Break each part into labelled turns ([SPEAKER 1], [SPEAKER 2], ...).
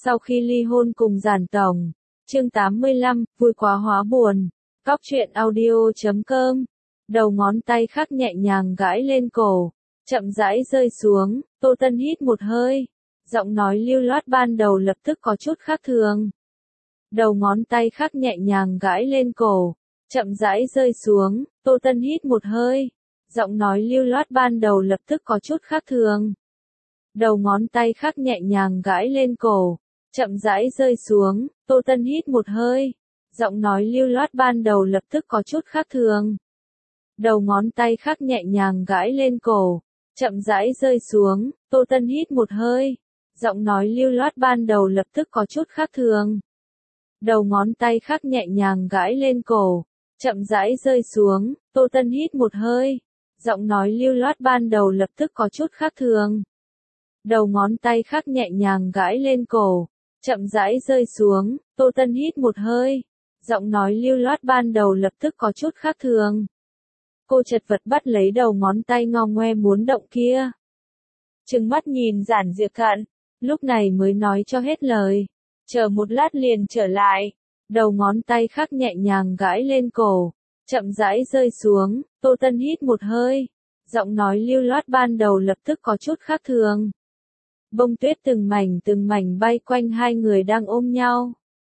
[SPEAKER 1] Sau khi ly hôn cùng Giản Tổng. Chương 85, vui quá hóa buồn. Cóc truyện audio.com. Đầu ngón tay khắc nhẹ nhàng gãi lên cổ, chậm rãi rơi xuống, Tô Tân hít một hơi. Giọng nói lưu loát ban đầu lập tức có chút khác thường. Đầu ngón tay khắc nhẹ nhàng gãi lên cổ, chậm rãi rơi xuống, Tô Tân hít một hơi. Giọng nói lưu loát ban đầu lập tức có chút khác thường. Đầu ngón tay khắc nhẹ nhàng gãi lên cổ, chậm rãi rơi xuống, Tô Tân hít một hơi. Giọng nói lưu loát ban đầu lập tức có chút khác thường. Đầu ngón tay khắc nhẹ nhàng gãi lên cổ, chậm rãi rơi xuống, Tô Tân hít một hơi. Giọng nói lưu loát ban đầu lập tức có chút khác thường. Đầu ngón tay khắc nhẹ nhàng gãi lên cổ, chậm rãi rơi xuống, Tô Tân hít một hơi. Giọng nói lưu loát ban đầu lập tức có chút khác thường. Đầu ngón tay khắc nhẹ nhàng gãi lên cổ, chậm rãi rơi xuống, Tô Tân hít một hơi. Giọng nói lưu loát ban đầu lập tức có chút khác thường. Cô chật vật bắt lấy đầu ngón tay ngao ngoe muốn động kia. Trừng mắt nhìn Giản Diệp Cận, lúc này mới nói cho hết lời. Chờ một lát liền trở lại. Đầu ngón tay khắc nhẹ nhàng gãi lên cổ, chậm rãi rơi xuống, Tô Tân hít một hơi. Giọng nói lưu loát ban đầu lập tức có chút khác thường. Bông tuyết từng mảnh bay quanh hai người đang ôm nhau.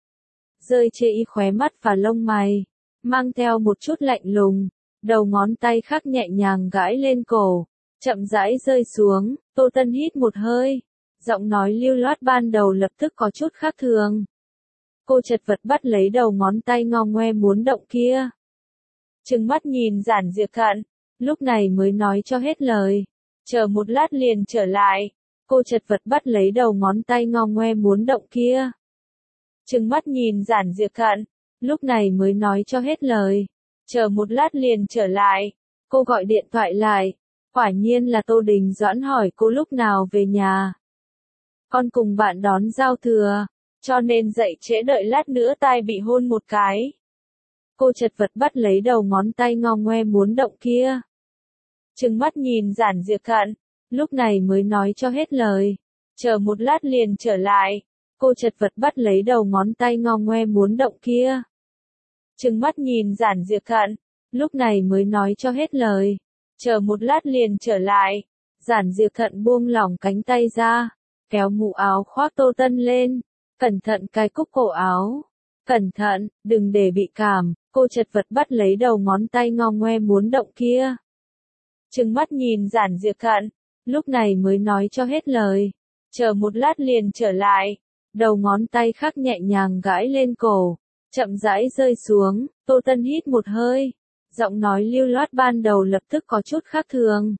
[SPEAKER 1] Rơi chê y khóe mắt và lông mày, mang theo một chút lạnh lùng. Đầu ngón tay khắc nhẹ nhàng gãi lên cổ, chậm rãi rơi xuống, Tô Tân hít một hơi. Giọng nói lưu loát ban đầu lập tức có chút khác thường. Cô chật vật bắt lấy đầu ngón tay ngao ngoe muốn động kia. Trừng mắt nhìn Giản Diệp Cận, lúc này mới nói cho hết lời. Chờ một lát liền trở lại. Cô chật vật bắt lấy đầu ngón tay ngao ngoe muốn động kia. Trừng mắt nhìn Giản Diệp Cận, lúc này mới nói cho hết lời. Chờ một lát liền trở lại. Cô gọi điện thoại lại. Quả nhiên là Tô Đình Doãn hỏi cô lúc nào về nhà. Con cùng bạn đón giao thừa, cho nên dậy trễ đợi lát nữa tai bị hôn một cái. Cô chật vật bắt lấy đầu ngón tay ngao ngoe muốn động kia. Trừng mắt nhìn Giản Diệp Cận, lúc này mới nói cho hết lời. Chờ một lát liền trở lại. Cô chật vật bắt lấy đầu ngón tay ngao ngoe muốn động kia. Trừng mắt nhìn Giản Diệp Cận, lúc này mới nói cho hết lời. Chờ một lát liền trở lại. Giản Diệp Cận buông lỏng cánh tay ra, kéo mũ áo khoác Tô Tân lên, cẩn thận cài cúc cổ áo. Cẩn thận, đừng để bị cảm. Cô chật vật bắt lấy đầu ngón tay ngao ngoe muốn động kia. Trừng mắt nhìn Giản Diệp Cận, lúc này mới nói cho hết lời. Chờ một lát liền trở lại. Đầu ngón tay khắc nhẹ nhàng gãi lên cổ, chậm rãi rơi xuống, Tô Tân hít một hơi. Giọng nói lưu loát ban đầu lập tức có chút khác thường.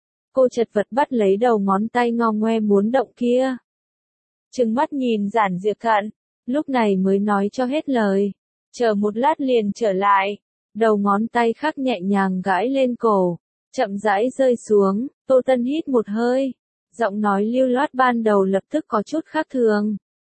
[SPEAKER 1] Cô chật vật bắt lấy đầu ngón tay ngao ngoe muốn động kia. Trừng mắt nhìn Giản Diệp Cận, lúc này mới nói cho hết lời. Chờ một lát liền trở lại. Đầu ngón tay khắc nhẹ nhàng gãi lên cổ, chậm rãi rơi xuống, Tô Tân hít một hơi. Giọng nói lưu loát ban đầu lập tức có chút khác thường.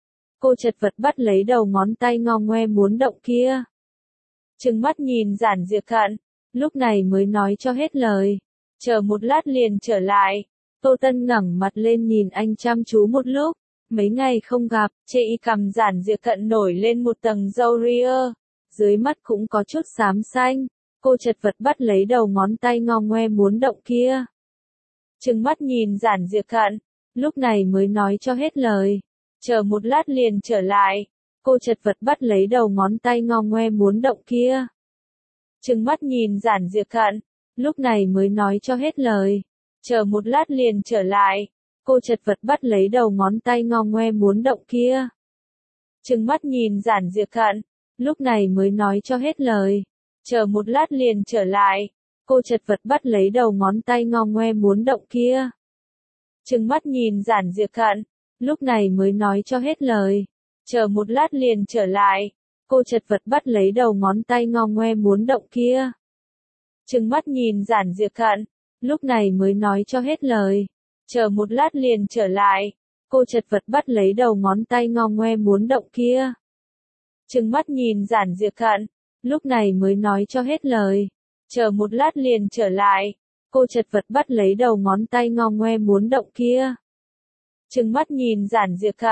[SPEAKER 1] Cô chật vật bắt lấy đầu ngón tay ngao ngoe muốn động kia. Trừng mắt nhìn Giản Diệp Cận, lúc này mới nói cho hết lời. Chờ một lát liền trở lại. Tô Tân ngẩng mặt lên nhìn anh chăm chú một lúc. Mấy ngày không gặp, chê y cằm Giản Diệp Cận nổi lên một tầng râu ria. Dưới mắt cũng có chút xám xanh. Cô chật vật bắt lấy đầu ngón tay ngao ngoe muốn động kia. Trừng mắt nhìn Giản Diệp Cận, lúc này mới nói cho hết lời. Chờ một lát liền trở lại. Cô chật vật bắt lấy đầu ngón tay ngao ngoe muốn động kia. Trừng mắt nhìn Giản Diệp Cận, lúc này mới nói cho hết lời. Chờ một lát liền trở lại. Cô chật vật bắt lấy đầu ngón tay ngao ngoe muốn động kia. Trừng mắt nhìn Giản Diệp Cận, lúc này mới nói cho hết lời. Chờ một lát liền trở lại. Cô chật vật bắt lấy đầu ngón tay ngao ngoe muốn động kia. Trừng mắt nhìn Giản Diệp Cận, lúc này mới nói cho hết lời. Chờ một lát liền trở lại. Cô chật vật bắt lấy đầu ngón tay ngao ngoe muốn động kia. Trừng mắt nhìn Giản Diệp Cận, lúc này mới nói cho hết lời. Chờ một lát liền trở lại. Cô chật vật bắt lấy đầu ngón tay ngao ngoe muốn động kia. Trừng mắt nhìn Giản Diệp Cận, lúc này mới nói cho hết lời. Chờ một lát liền trở lại. Cô chật vật bắt lấy đầu ngón tay ngao ngoe muốn động kia. Trừng mắt nhìn Giản Diệp Cận,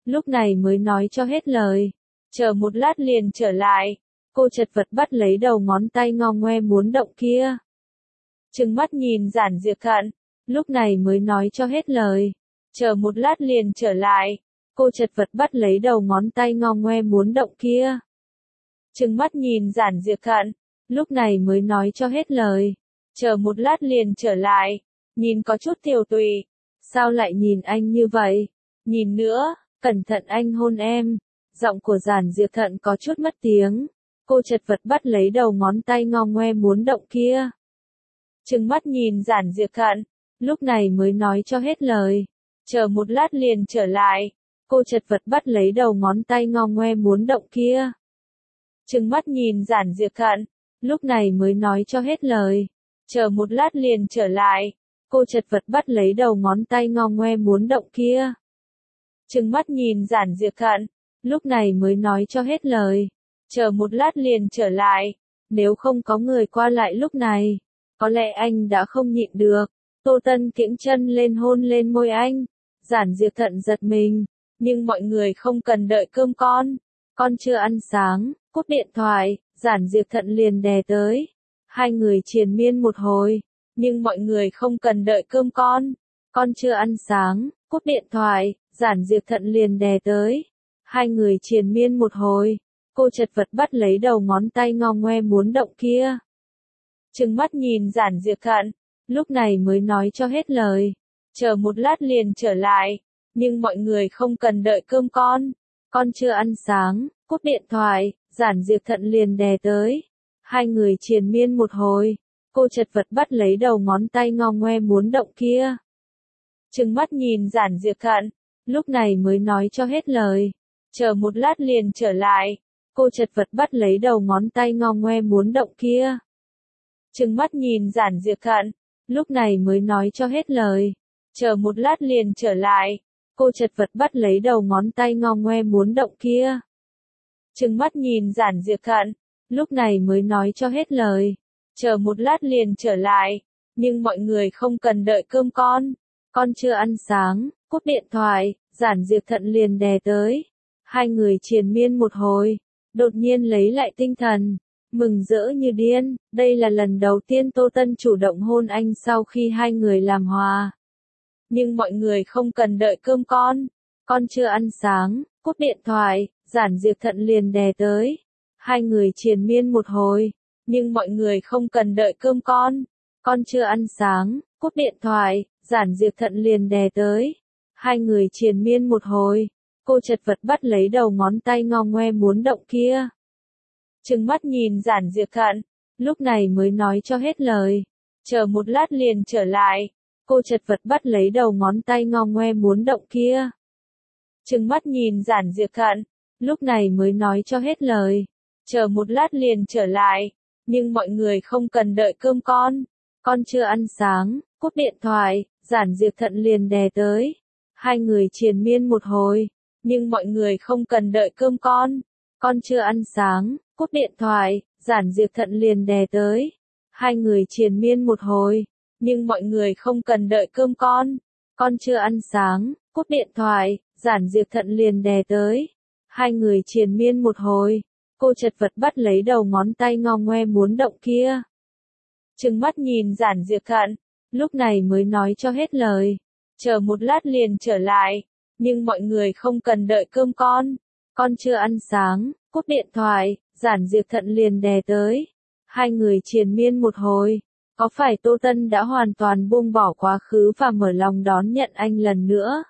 [SPEAKER 1] lúc này mới nói cho hết lời. Chờ một lát liền trở lại. Cô chật vật bắt lấy đầu ngón tay ngao ngoe muốn động kia. Trừng mắt nhìn Giản Diệp Thận, lúc này mới nói cho hết lời. Chờ một lát liền trở lại. Cô chật vật bắt lấy đầu ngón tay ngao ngoe muốn động kia. Trừng mắt nhìn Giản Diệp Thận, lúc này mới nói cho hết lời. Chờ một lát liền trở lại. Nhìn có chút tiều tụy. Sao lại nhìn anh như vậy? Nhìn nữa, cẩn thận anh hôn em. Giọng của Giản Diệp Thận có chút mất tiếng. Cô chật vật bắt lấy đầu ngón tay ngao ngoe muốn động kia. Trừng mắt nhìn Giản Diệp Thận, lúc này mới nói cho hết lời. Chờ một lát liền trở lại. Cô chật vật bắt lấy đầu ngón tay ngao ngoe muốn động kia. Trừng mắt nhìn Giản Diệp Thận, lúc này mới nói cho hết lời. Chờ một lát liền trở lại. Cô chật vật bắt lấy đầu ngón tay ngao ngoe muốn động kia. Trừng mắt nhìn Giản Diệp Thận, lúc này mới nói cho hết lời. Chờ một lát liền trở lại. Nếu không có người qua lại lúc này, có lẽ anh đã không nhịn được. Tô Tân kiễng chân lên hôn lên môi anh. Giản Diệp Thận giật mình. Nhưng mọi người không cần đợi cơm con chưa ăn sáng. Cúp điện thoại, Giản Diệp Thận liền đè tới. Hai người triền miên một hồi. Nhưng mọi người không cần đợi cơm con chưa ăn sáng. Cúp điện thoại, Giản Diệp Thận liền đè tới. Hai người triền miên một hồi. Cô chật vật bắt lấy đầu ngón tay ngao ngoe muốn động kia. Trừng mắt nhìn Giản Diệp Thận, lúc này mới nói cho hết lời. Chờ một lát liền trở lại. Nhưng mọi người không cần đợi cơm con chưa ăn sáng. Cúp điện thoại, Giản Diệp Thận liền đè tới. Hai người triền miên một hồi. Cô chật vật bắt lấy đầu ngón tay ngao ngoe muốn động kia. Trừng mắt nhìn Giản Diệp Thận, lúc này mới nói cho hết lời. Chờ một lát liền trở lại. Cô chật vật bắt lấy đầu ngón tay ngao ngoe muốn động kia. Trừng mắt nhìn Giản Diệp Thận, lúc này mới nói cho hết lời. Chờ một lát liền trở lại. Cô chật vật bắt lấy đầu ngón tay ngao ngoe muốn động kia. Trừng mắt nhìn Giản Diệp Thận, lúc này mới nói cho hết lời. Chờ một lát liền trở lại. Nhưng mọi người không cần đợi cơm con chưa ăn sáng. Cúp điện thoại, Giản Diệp Thận liền đè tới. Hai người triền miên một hồi. Đột nhiên lấy lại tinh thần. Mừng rỡ như điên. Đây là lần đầu tiên Tô Tân chủ động hôn anh sau khi hai người làm hòa. Nhưng mọi người không cần đợi cơm con chưa ăn sáng. Cúp điện thoại, Giản Diệp Thận liền đè tới. Hai người triền miên một hồi. Nhưng mọi người không cần đợi cơm con chưa ăn sáng. Cúp điện thoại, Giản Diệp Thận liền đè tới. Hai người triền miên một hồi. Cô chật vật bắt lấy đầu ngón tay ngao ngoe muốn động kia. Trừng mắt nhìn Giản Diệp Thận, lúc này mới nói cho hết lời. Chờ một lát liền trở lại. Cô chật vật bắt lấy đầu ngón tay ngao ngoe muốn động kia. Trừng mắt nhìn Giản Diệp Thận, lúc này mới nói cho hết lời. Chờ một lát liền trở lại. Nhưng mọi người không cần đợi cơm con chưa ăn sáng. Cúp điện thoại, Giản Diệp Thận liền đè tới. Hai người triền miên một hồi. Nhưng mọi người không cần đợi cơm con chưa ăn sáng. Cúp điện thoại, Giản Diệp Thận liền đè tới. Hai người triền miên một hồi. Nhưng mọi người không cần đợi cơm con chưa ăn sáng. Cúp điện thoại, Giản Diệp Thận liền đè tới. Hai người triền miên một hồi. Cô chật vật bắt lấy đầu ngón tay ngao ngoe muốn động kia. Trừng mắt nhìn Giản Diệp Thận, lúc này mới nói cho hết lời. Chờ một lát liền trở lại. Nhưng mọi người không cần đợi cơm con chưa ăn sáng. Cúp điện thoại, Giản Diệp Thận liền đè tới. Hai người triền miên một hồi. Có phải Tô Tân đã hoàn toàn buông bỏ quá khứ và mở lòng đón nhận anh lần nữa?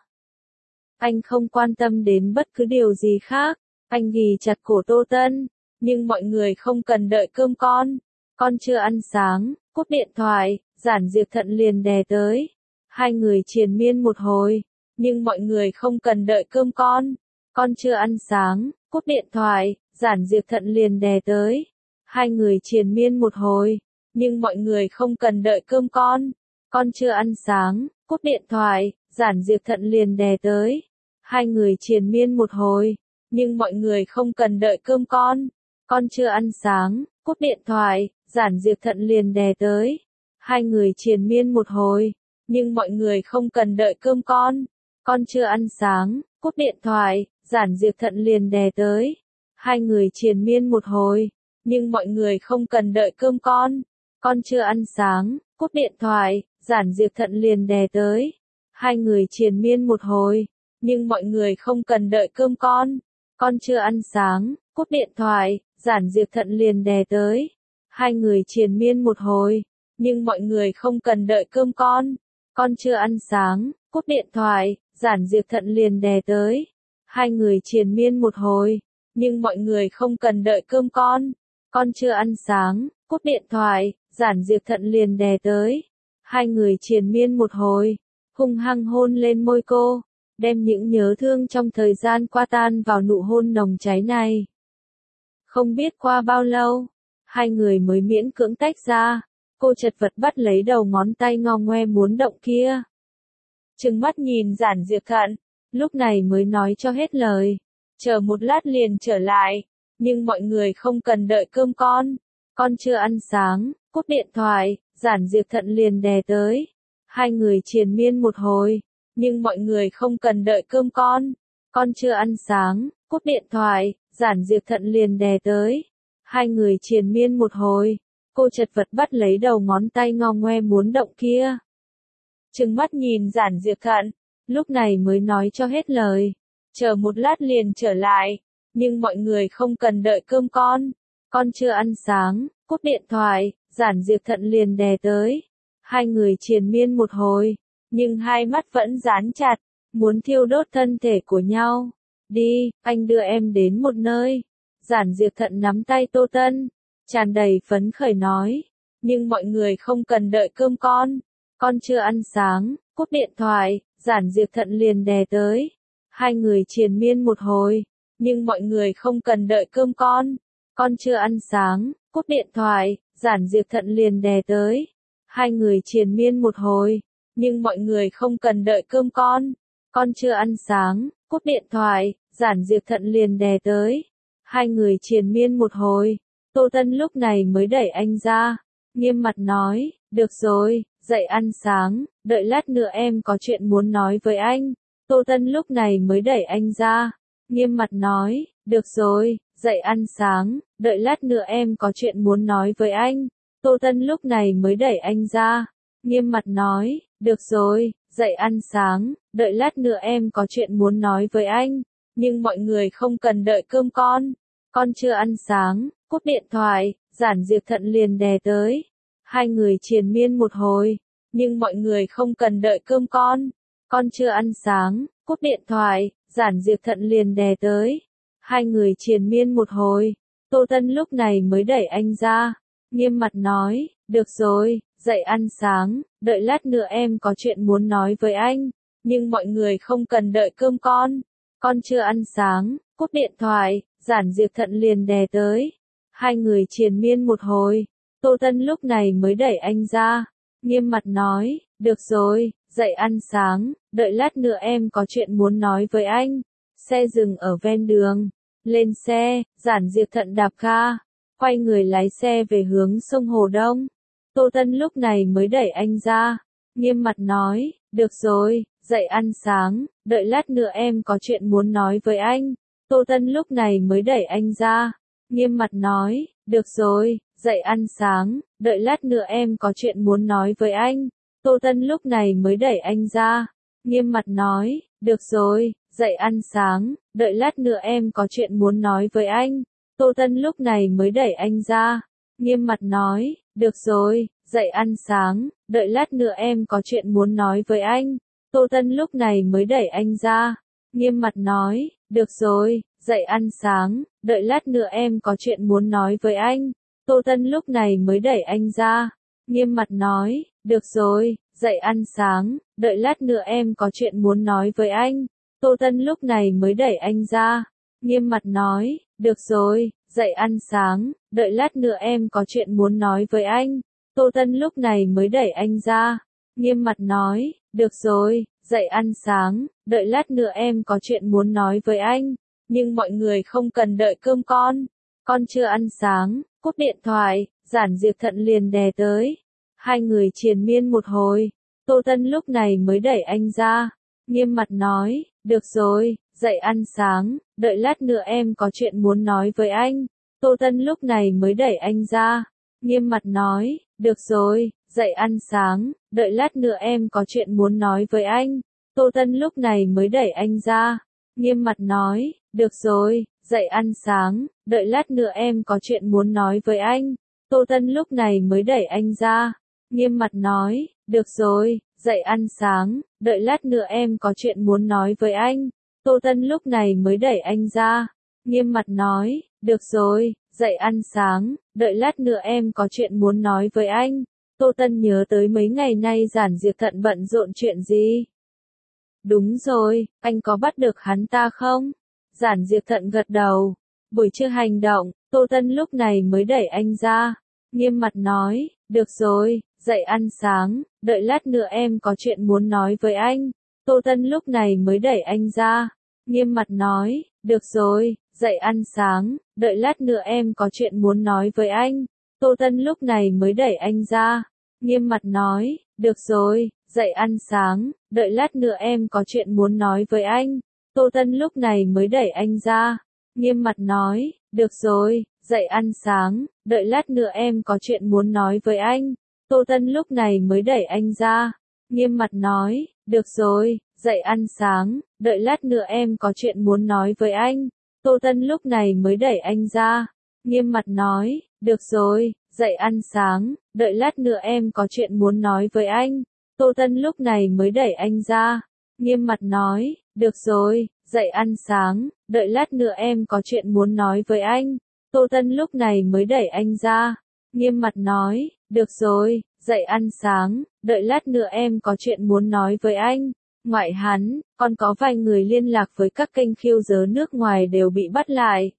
[SPEAKER 1] Anh không quan tâm đến bất cứ điều gì khác. Anh ghì chặt cổ Tô Tân. Nhưng mọi người không cần đợi cơm con chưa ăn sáng. Cúp điện thoại, Giản Diệp Thận liền đè tới. Hai người triền miên một hồi. Nhưng mọi người không cần đợi cơm con chưa ăn sáng. Cúp điện thoại, Giản Diệp Thận liền đè tới. Hai người triền miên một hồi. Nhưng mọi người không cần đợi cơm con chưa ăn sáng. Cúp điện thoại, Giản Diệp Thận liền đè tới. Hai người triền miên một hồi. Nhưng mọi người không cần đợi cơm con chưa ăn sáng. Cúp điện thoại, Giản Diệp Thận liền đè tới. Hai người triền miên một hồi. Nhưng mọi người không cần đợi cơm Con chưa ăn sáng, cúp điện thoại, Giản Diệp Thận liền đè tới. Hai người triền miên một hồi, nhưng mọi người không cần đợi cơm con. Con chưa ăn sáng, cúp điện thoại, Giản Diệp Thận liền đè tới. Hai người triền miên một hồi, nhưng mọi người không cần đợi cơm con. Con chưa ăn sáng, cúp điện thoại, Giản Diệp Thận liền đè tới. Hai người triền miên một hồi, nhưng mọi người không cần đợi cơm con. Con chưa ăn sáng, cúp điện thoại, Giản Diệp Thận liền đè tới. Hai người triền miên một hồi, nhưng mọi người không cần đợi cơm con. Con chưa ăn sáng, cúp điện thoại, Giản Diệp Thận liền đè tới. Hai người triền miên một hồi, hung hăng hôn lên môi cô, đem những nhớ thương trong thời gian qua tan vào nụ hôn nồng cháy này. Không biết qua bao lâu, hai người mới miễn cưỡng tách ra, cô chật vật bắt lấy đầu ngón tay ngo ngoe muốn động kia. Trừng mắt nhìn Giản Diệp Thận, lúc này mới nói cho hết lời, chờ một lát liền trở lại, nhưng mọi người không cần đợi cơm con chưa ăn sáng, cúp điện thoại, Giản Diệp Thận liền đè tới. Hai người triền miên một hồi, nhưng mọi người không cần đợi cơm con chưa ăn sáng, cúp điện thoại, Giản Diệp Thận liền đè tới. Hai người triền miên một hồi, cô chật vật bắt lấy đầu ngón tay ngo ngoe muốn động kia. Trừng mắt nhìn Giản Diệp Thận, lúc này mới nói cho hết lời, chờ một lát liền trở lại, nhưng mọi người không cần đợi cơm con chưa ăn sáng, cúp điện thoại, Giản Diệp Thận liền đè tới. Hai người triền miên một hồi, nhưng hai mắt vẫn dán chặt, muốn thiêu đốt thân thể của nhau. Đi, anh đưa em đến một nơi. Giản Diệp Thận nắm tay Tô Tân, tràn đầy phấn khởi nói, nhưng mọi người không cần đợi cơm con chưa ăn sáng, cúp điện thoại, Giản Diệp Thận liền đè tới. Hai người triền miên một hồi, nhưng mọi người không cần đợi cơm con chưa ăn sáng, cúp điện thoại, Giản Diệp Thận liền đè tới. Hai người triền miên một hồi, nhưng mọi người không cần đợi cơm con chưa ăn sáng, cúp điện thoại, Giản Diệp Thận liền đè tới. Hai người triền miên một hồi, Tô Tân lúc này mới đẩy anh ra, nghiêm mặt nói, được rồi, dậy ăn sáng, đợi lát nữa em có chuyện muốn nói với anh. Tô Tân lúc này mới đẩy anh ra, nghiêm mặt nói, được rồi, dậy ăn sáng, đợi lát nữa em có chuyện muốn nói với anh. Tô Tân lúc này mới đẩy anh ra, nghiêm mặt nói, được rồi, dậy ăn sáng, đợi lát nữa em có chuyện muốn nói với anh, nhưng mọi người không cần đợi cơm con chưa ăn sáng, cúp điện thoại, Giản Diệp Thận liền đè tới. Hai người triền miên một hồi, nhưng mọi người không cần đợi cơm con chưa ăn sáng, cúp điện thoại, Giản Diệp Thận liền đè tới. Hai người triền miên một hồi, Tô Tân lúc này mới đẩy anh ra, nghiêm mặt nói, được rồi, dậy ăn sáng, đợi lát nữa em có chuyện muốn nói với anh, nhưng mọi người không cần đợi cơm con chưa ăn sáng, cúp điện thoại, Giản Diệp Thận liền đè tới. Hai người triền miên một hồi, Tô Tân lúc này mới đẩy anh ra, nghiêm mặt nói, được rồi, dậy ăn sáng, đợi lát nữa em có chuyện muốn nói với anh. Xe dừng ở ven đường, lên xe, Giản Diệp Thận đạp ga, quay người lái xe về hướng sông Hồ Đông. Tô Tân lúc này mới đẩy anh ra, nghiêm mặt nói, được rồi, dậy ăn sáng, đợi lát nữa em có chuyện muốn nói với anh. Tô Tân lúc này mới đẩy anh ra, nghiêm mặt nói, được rồi, dậy ăn sáng, đợi lát nữa em có chuyện muốn nói với anh. Tô Tân lúc này mới đẩy anh ra, nghiêm mặt nói, được rồi, dậy ăn sáng, đợi lát nữa em có chuyện muốn nói với anh. Tô Tân lúc này mới đẩy anh ra, nghiêm mặt nói, được rồi, dậy ăn sáng, đợi lát nữa em có chuyện muốn nói với anh. Tô Tân lúc này mới đẩy anh ra, nghiêm mặt nói, được rồi, dậy ăn sáng, đợi lát nữa em có chuyện muốn nói với anh. Tô Tân lúc này mới đẩy anh ra, nghiêm mặt nói, được rồi, dậy ăn sáng, đợi lát nữa em có chuyện muốn nói với anh. Tô Tân lúc này mới đẩy anh ra, nghiêm mặt nói, được rồi, dậy ăn sáng, đợi lát nữa em có chuyện muốn nói với anh. Tô Tân lúc này mới đẩy anh ra, nghiêm mặt nói, được rồi, dậy ăn sáng, đợi lát nữa em có chuyện muốn nói với anh, nhưng mọi người không cần đợi cơm con chưa ăn sáng, cúp điện thoại, Giản Diệp Thận liền đè tới. Hai người triền miên một hồi, Tô Tân lúc này mới đẩy anh ra, nghiêm mặt nói, được rồi, dậy ăn sáng, đợi lát nữa em có chuyện muốn nói với anh. Tô Tân lúc này mới đẩy anh ra, nghiêm mặt nói, được rồi, dậy ăn sáng, đợi lát nữa em có chuyện muốn nói với anh. Tô Tân lúc này mới đẩy anh ra, nghiêm mặt nói, được rồi, dậy ăn sáng, đợi lát nữa em có chuyện muốn nói với anh. Tô Tân lúc này mới đẩy anh ra, nghiêm mặt nói, được rồi, dậy ăn sáng, đợi lát nữa em có chuyện muốn nói với anh. Tô Tân lúc này mới đẩy anh ra, nghiêm mặt nói, được rồi, dậy ăn sáng, đợi lát nữa em có chuyện muốn nói với anh. Tô Tân nhớ tới mấy ngày nay Giản Diệp Thận bận rộn chuyện gì. Đúng rồi, anh có bắt được hắn ta không? Giản Diệp Thận gật đầu. Buổi trưa hành động, Tô Tân lúc này mới đẩy anh ra, nghiêm mặt nói, được rồi, dậy ăn sáng, đợi lát nữa em có chuyện muốn nói với anh. Tô Tân lúc này mới đẩy anh ra, nghiêm mặt nói, được rồi, dậy ăn sáng, đợi lát nữa em có chuyện muốn nói với anh. Tô Tân lúc này mới đẩy anh ra, nghiêm mặt nói, được rồi, dậy ăn sáng, đợi lát nữa em có chuyện muốn nói với anh. Tô Tân lúc này mới đẩy anh ra, nghiêm mặt nói, được rồi, dậy ăn sáng, đợi lát nữa em có chuyện muốn nói với anh. Tô Tân lúc này mới đẩy anh ra, nghiêm mặt nói, được rồi, dậy ăn sáng, đợi lát nữa em có chuyện muốn nói với anh. Tô Tân lúc này mới đẩy anh ra, nghiêm mặt nói, được rồi, dậy ăn sáng, đợi lát nữa em có chuyện muốn nói với anh. Tô Tân lúc này mới đẩy anh ra, nghiêm mặt nói, được rồi, dậy ăn sáng, đợi lát nữa em có chuyện muốn nói với anh. Tô Tân lúc này mới đẩy anh ra, nghiêm mặt nói, được rồi, dậy ăn sáng, đợi lát nữa em có chuyện muốn nói với anh. Ngoại hắn, còn có vài người liên lạc với các kênh khiêu dớ nước ngoài đều bị bắt lại.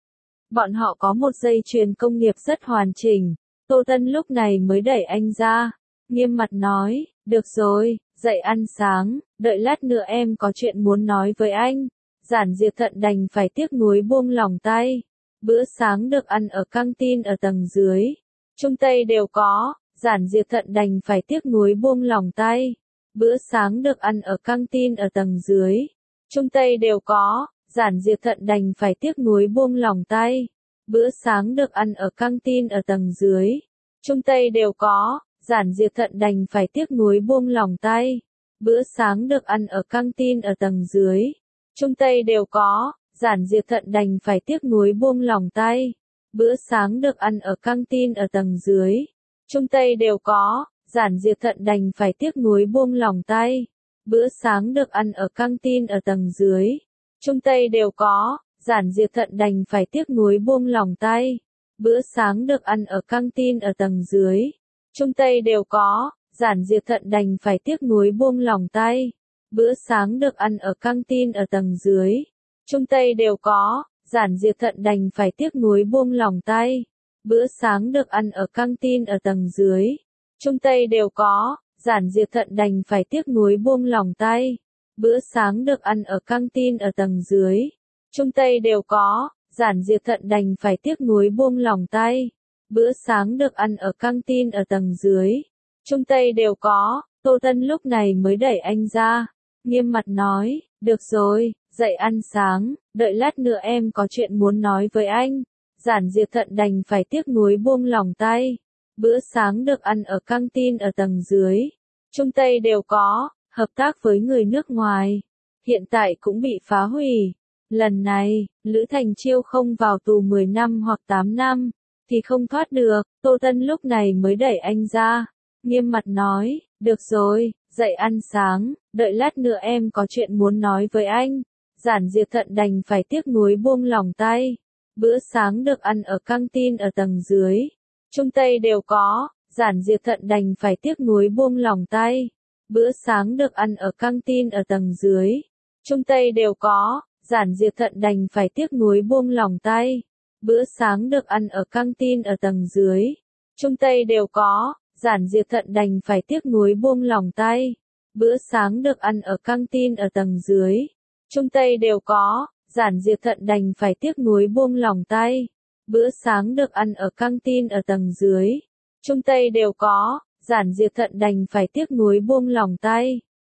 [SPEAKER 1] Bọn họ có một dây chuyền công nghiệp rất hoàn chỉnh. Tô Tân lúc này mới đẩy anh ra, nghiêm mặt nói, được rồi, dậy ăn sáng, đợi lát nữa em có chuyện muốn nói với anh. Giản Diệp Thận đành phải tiếc nuối buông lỏng tay. Bữa sáng được ăn ở căng tin ở tầng dưới. Trung Tây đều có, Giản Diệp Thận đành phải tiếc nuối buông lỏng tay. Bữa sáng được ăn ở căng tin ở tầng dưới. Trung Tây đều có, Giản Diệp Thận đành phải tiếc nuối buông lỏng tay. Bữa sáng được ăn ở căng tin ở tầng dưới. Trung Tây đều có, Giản Diệp Thận đành phải tiếc nuối buông lỏng tay. Bữa sáng được ăn ở căng tin ở tầng dưới. Trung Tây đều có, Giản Diệp Thận đành phải tiếc nuối buông lỏng tay. Bữa sáng được ăn ở căng tin ở tầng dưới. Trung Tây đều có, Giản Diệp Thận đành phải tiếc nuối buông lỏng tay. Bữa sáng được ăn ở căng tin ở tầng dưới. Trung Tây đều có, Giản Diệp Thận đành phải tiếc nuối buông lỏng tay. Bữa sáng được ăn ở căng tin ở tầng dưới. Trung Tây đều có, Giản Diệp Thận đành phải tiếc nuối buông lỏng tay. Bữa sáng được ăn ở căng tin ở tầng dưới. Trung Tây đều có, Giản Diệp Thận đành phải tiếc nuối buông lỏng tay. Bữa sáng được ăn ở căng tin ở tầng dưới. Trung Tây đều có, Giản Diệp Thận đành phải tiếc nuối buông lỏng tay. Bữa sáng được ăn ở căng tin ở tầng dưới. Trung Tây đều có, Giản Diệp Thận đành phải tiếc nuối buông lỏng tay. Bữa sáng được ăn ở căng tin ở tầng dưới. Trung Tây đều có, Tô Tân lúc này mới đẩy anh ra, nghiêm mặt nói, được rồi, dậy ăn sáng, đợi lát nữa em có chuyện muốn nói với anh. Giản Diệp Thận đành phải tiếc nuối buông lỏng tay. Bữa sáng được ăn ở căng tin ở tầng dưới. Trung Tây đều có, hợp tác với người nước ngoài. Hiện tại cũng bị phá hủy. Lần này, Lữ Thành Chiêu không vào tù 10 năm hoặc 8 năm, thì không thoát được. Tô Tân lúc này mới đẩy anh ra, nghiêm mặt nói, được rồi, dậy ăn sáng, đợi lát nữa em có chuyện muốn nói với anh. Giản Diệp Thận đành phải tiếc nuối buông lỏng tay. Bữa sáng được ăn ở căng tin ở tầng dưới. Trung Tây đều có, Giản Diệp Thận đành phải tiếc nuối buông lỏng tay. Bữa sáng được ăn ở căng tin ở tầng dưới. Trung Tây đều có, Giản Diệp Thận đành phải tiếc nuối buông lỏng tay. Bữa sáng được ăn ở căng tin ở tầng dưới. Trung Tây đều có, Giản Diệp Thận đành phải tiếc nuối buông lỏng tay. Bữa sáng được ăn ở căng tin ở tầng dưới. Trung Tây đều có, Giản Diệp Thận đành phải tiếc nuối buông lỏng tay. Bữa sáng được ăn ở căng tin ở tầng dưới. Trung Tây đều có, Giản Diệp Thận đành phải tiếc nuối buông lỏng tay.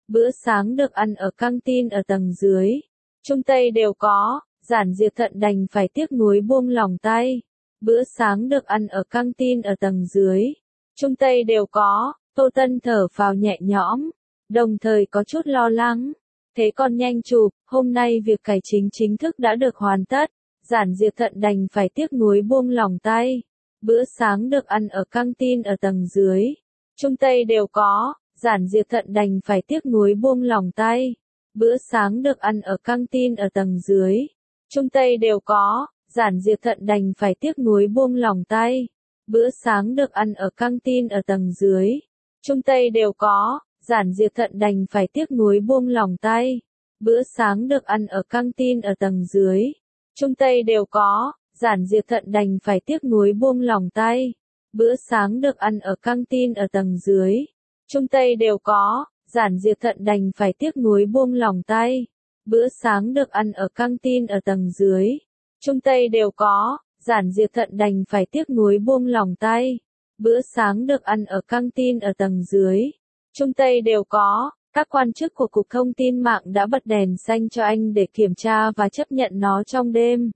[SPEAKER 1] Bữa sáng được ăn ở căng tin ở tầng dưới. Trung Tây đều có, Giản Diệp Thận đành phải tiếc nuối buông lòng tay. Bữa sáng được ăn ở căng tin ở tầng dưới. Trung Tây đều có, Tô Tân thở phào nhẹ nhõm, đồng thời có chút lo lắng. Thế con nhanh chụp, hôm nay việc cải chính chính thức đã được hoàn tất. Giản Diệp Thận đành phải tiếc nuối buông lòng tay. Bữa sáng được ăn ở căng tin ở tầng dưới. Trung Tây đều có, Giản Diệp Thận đành phải tiếc nuối buông lòng tay. Bữa sáng được ăn ở căng tin ở tầng dưới. Trung Tây đều có, Giản Diệp Thận đành phải tiếc nuối buông lòng tay. Bữa sáng được ăn ở căng tin ở tầng dưới. Trung Tây đều có, Giản Diệp Thận đành phải tiếc nuối buông lòng tay. Bữa sáng được ăn ở căng tin ở tầng dưới. Trung Tây đều có, Giản Diệp Thận đành phải tiếc nuối buông lòng tay. Bữa sáng được ăn ở căng tin ở tầng dưới. Trung Tây đều có, Giản Diệp Thận đành phải tiếc nuối buông lòng tay. Bữa sáng được ăn ở căng tin ở tầng dưới. Trung Tây đều có, Giản Diệp Thận đành phải tiếc nuối buông lòng tay. Bữa sáng được ăn ở căng tin ở tầng dưới. Trung Tây đều có, các quan chức của Cục Thông tin mạng đã bật đèn xanh cho anh để kiểm tra và chấp nhận nó trong đêm.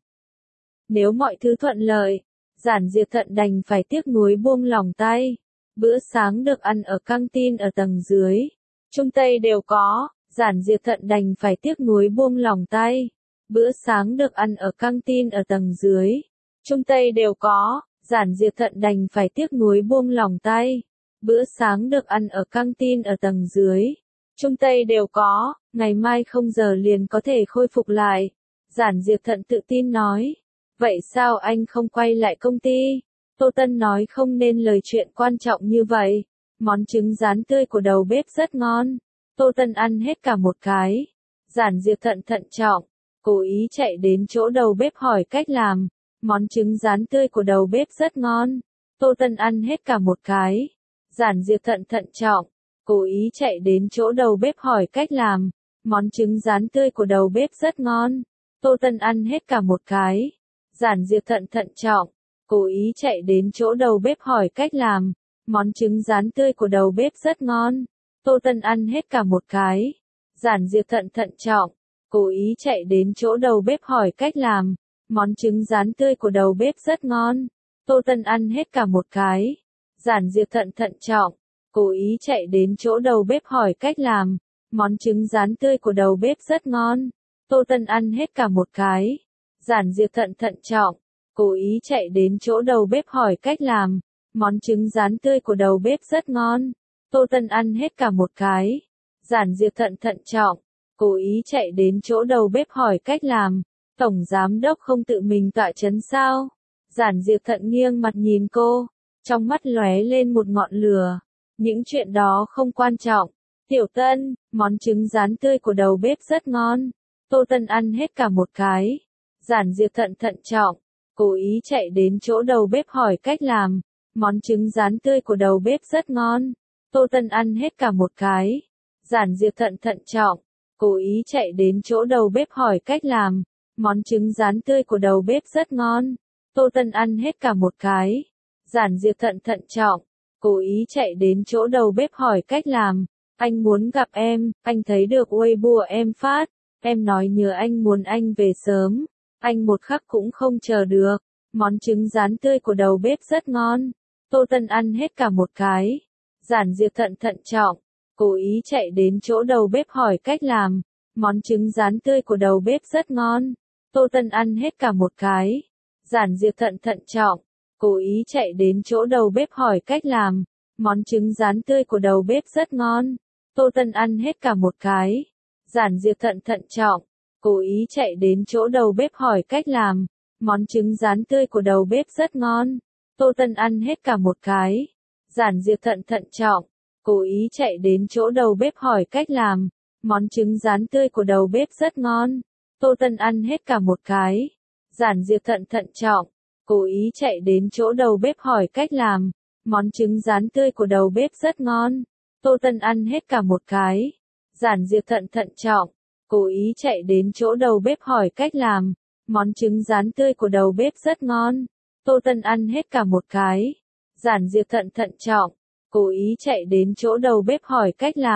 [SPEAKER 1] Nếu mọi thứ thuận lợi, Giản Diệp Thận đành phải tiếc nuối buông lòng tay. Bữa sáng được ăn ở căng tin ở tầng dưới. Trung Tây đều có, Giản Diệp Thận đành phải tiếc nuối buông lòng tay. Bữa sáng được ăn ở căng tin ở tầng dưới. Trung Tây đều có, Giản Diệp Thận đành phải tiếc nuối buông lòng tay. Bữa sáng được ăn ở căng tin ở tầng dưới. Trung Tây đều có, ngày mai 0 giờ liền có thể khôi phục lại. Giản Diệp Thận tự tin nói. Vậy sao anh không quay lại công ty? Tô Tân nói không nên lời chuyện quan trọng như vậy. Món trứng rán tươi của đầu bếp rất ngon. Tô Tân ăn hết cả một cái. Giản Diệp Thận thận trọng, cố ý chạy đến chỗ đầu bếp hỏi cách làm. Món trứng rán tươi của đầu bếp rất ngon. Tô Tân ăn hết cả một cái. Giản Diệp Thận thận trọng, cố ý chạy đến chỗ đầu bếp hỏi cách làm. Món trứng rán tươi của đầu bếp rất ngon. Tô Tân ăn hết cả một cái. Giản Diệp Thận thận trọng, cố ý chạy đến chỗ đầu bếp hỏi cách làm. Món trứng rán tươi của đầu bếp rất ngon. Tô Tân ăn hết cả một cái. Giản Diệp Thận thận trọng, cố ý chạy đến chỗ đầu bếp hỏi cách làm. Món trứng rán tươi của đầu bếp rất ngon. Tô Tân ăn hết cả một cái. Giản Diệp Thận thận trọng, cố ý chạy đến chỗ đầu bếp hỏi cách làm. Món trứng rán tươi của đầu bếp rất ngon. Tô Tân ăn hết cả một cái. Giản Diệp Thận thận trọng, cố ý chạy đến chỗ đầu bếp hỏi cách làm. Món trứng rán tươi của đầu bếp rất ngon. Tô Tân ăn hết cả một cái. Giản Diệp Thận thận trọng, cố ý chạy đến chỗ đầu bếp hỏi cách làm. Tổng giám đốc không tự mình tọa chấn sao? Giản Diệp Thận nghiêng mặt nhìn cô, trong mắt lóe lên một ngọn lửa. Những chuyện đó không quan trọng. Tiểu Tân, món trứng rán tươi của đầu bếp rất ngon. Tô Tân ăn hết cả một cái. Giản Diệp Thận thận trọng, cố ý chạy đến chỗ đầu bếp hỏi cách làm. Món trứng rán tươi của đầu bếp rất ngon. Tô Tân ăn hết cả một cái. Giản Diệp Thận thận trọng, cố ý chạy đến chỗ đầu bếp hỏi cách làm. Món trứng rán tươi của đầu bếp rất ngon. Tô Tân ăn hết cả một cái. Giản Diệp Thận thận trọng, cố ý chạy đến chỗ đầu bếp hỏi cách làm. Anh muốn gặp em, anh thấy được Weibo em phát. Em nói nhớ anh muốn anh về sớm. Anh một khắc cũng không chờ được. Món trứng rán tươi của đầu bếp rất ngon. Tô Tân ăn hết cả một cái. Giản Diệp Thận thận trọng, cố ý chạy đến chỗ đầu bếp hỏi cách làm. Món trứng rán tươi của đầu bếp rất ngon. Tô Tân ăn hết cả một cái. Giản Diệp Thận thận trọng, cố ý chạy đến chỗ đầu bếp hỏi cách làm. Món trứng rán tươi của đầu bếp rất ngon. Tô Tân ăn hết cả một cái. Giản Diệp Thận thận trọng, cố ý chạy đến chỗ đầu bếp hỏi cách làm. Món trứng rán tươi của đầu bếp rất ngon. Tô Tân ăn hết cả một cái. Giản Diệp Thận thận trọng, cố ý chạy đến chỗ đầu bếp hỏi cách làm. Món trứng rán tươi của đầu bếp rất ngon. Tô Tân ăn hết cả một cái. Giản Diệp Thận thận trọng, cố ý chạy đến chỗ đầu bếp hỏi cách làm. Món trứng rán tươi của đầu bếp rất ngon. Tô Tân ăn hết cả một cái. Giản Diệp Thận thận trọng, cố ý chạy đến chỗ đầu bếp hỏi cách làm. Món trứng rán tươi của đầu bếp rất ngon. Tô Tân ăn hết cả một cái. Giản Diệp Thận thận trọng, cố ý chạy đến chỗ đầu bếp hỏi cách làm.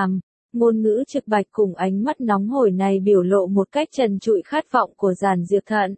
[SPEAKER 1] Ngôn ngữ trực bạch cùng ánh mắt nóng hổi này biểu lộ một cách trần trụi khát vọng của Giản Diệp Thận.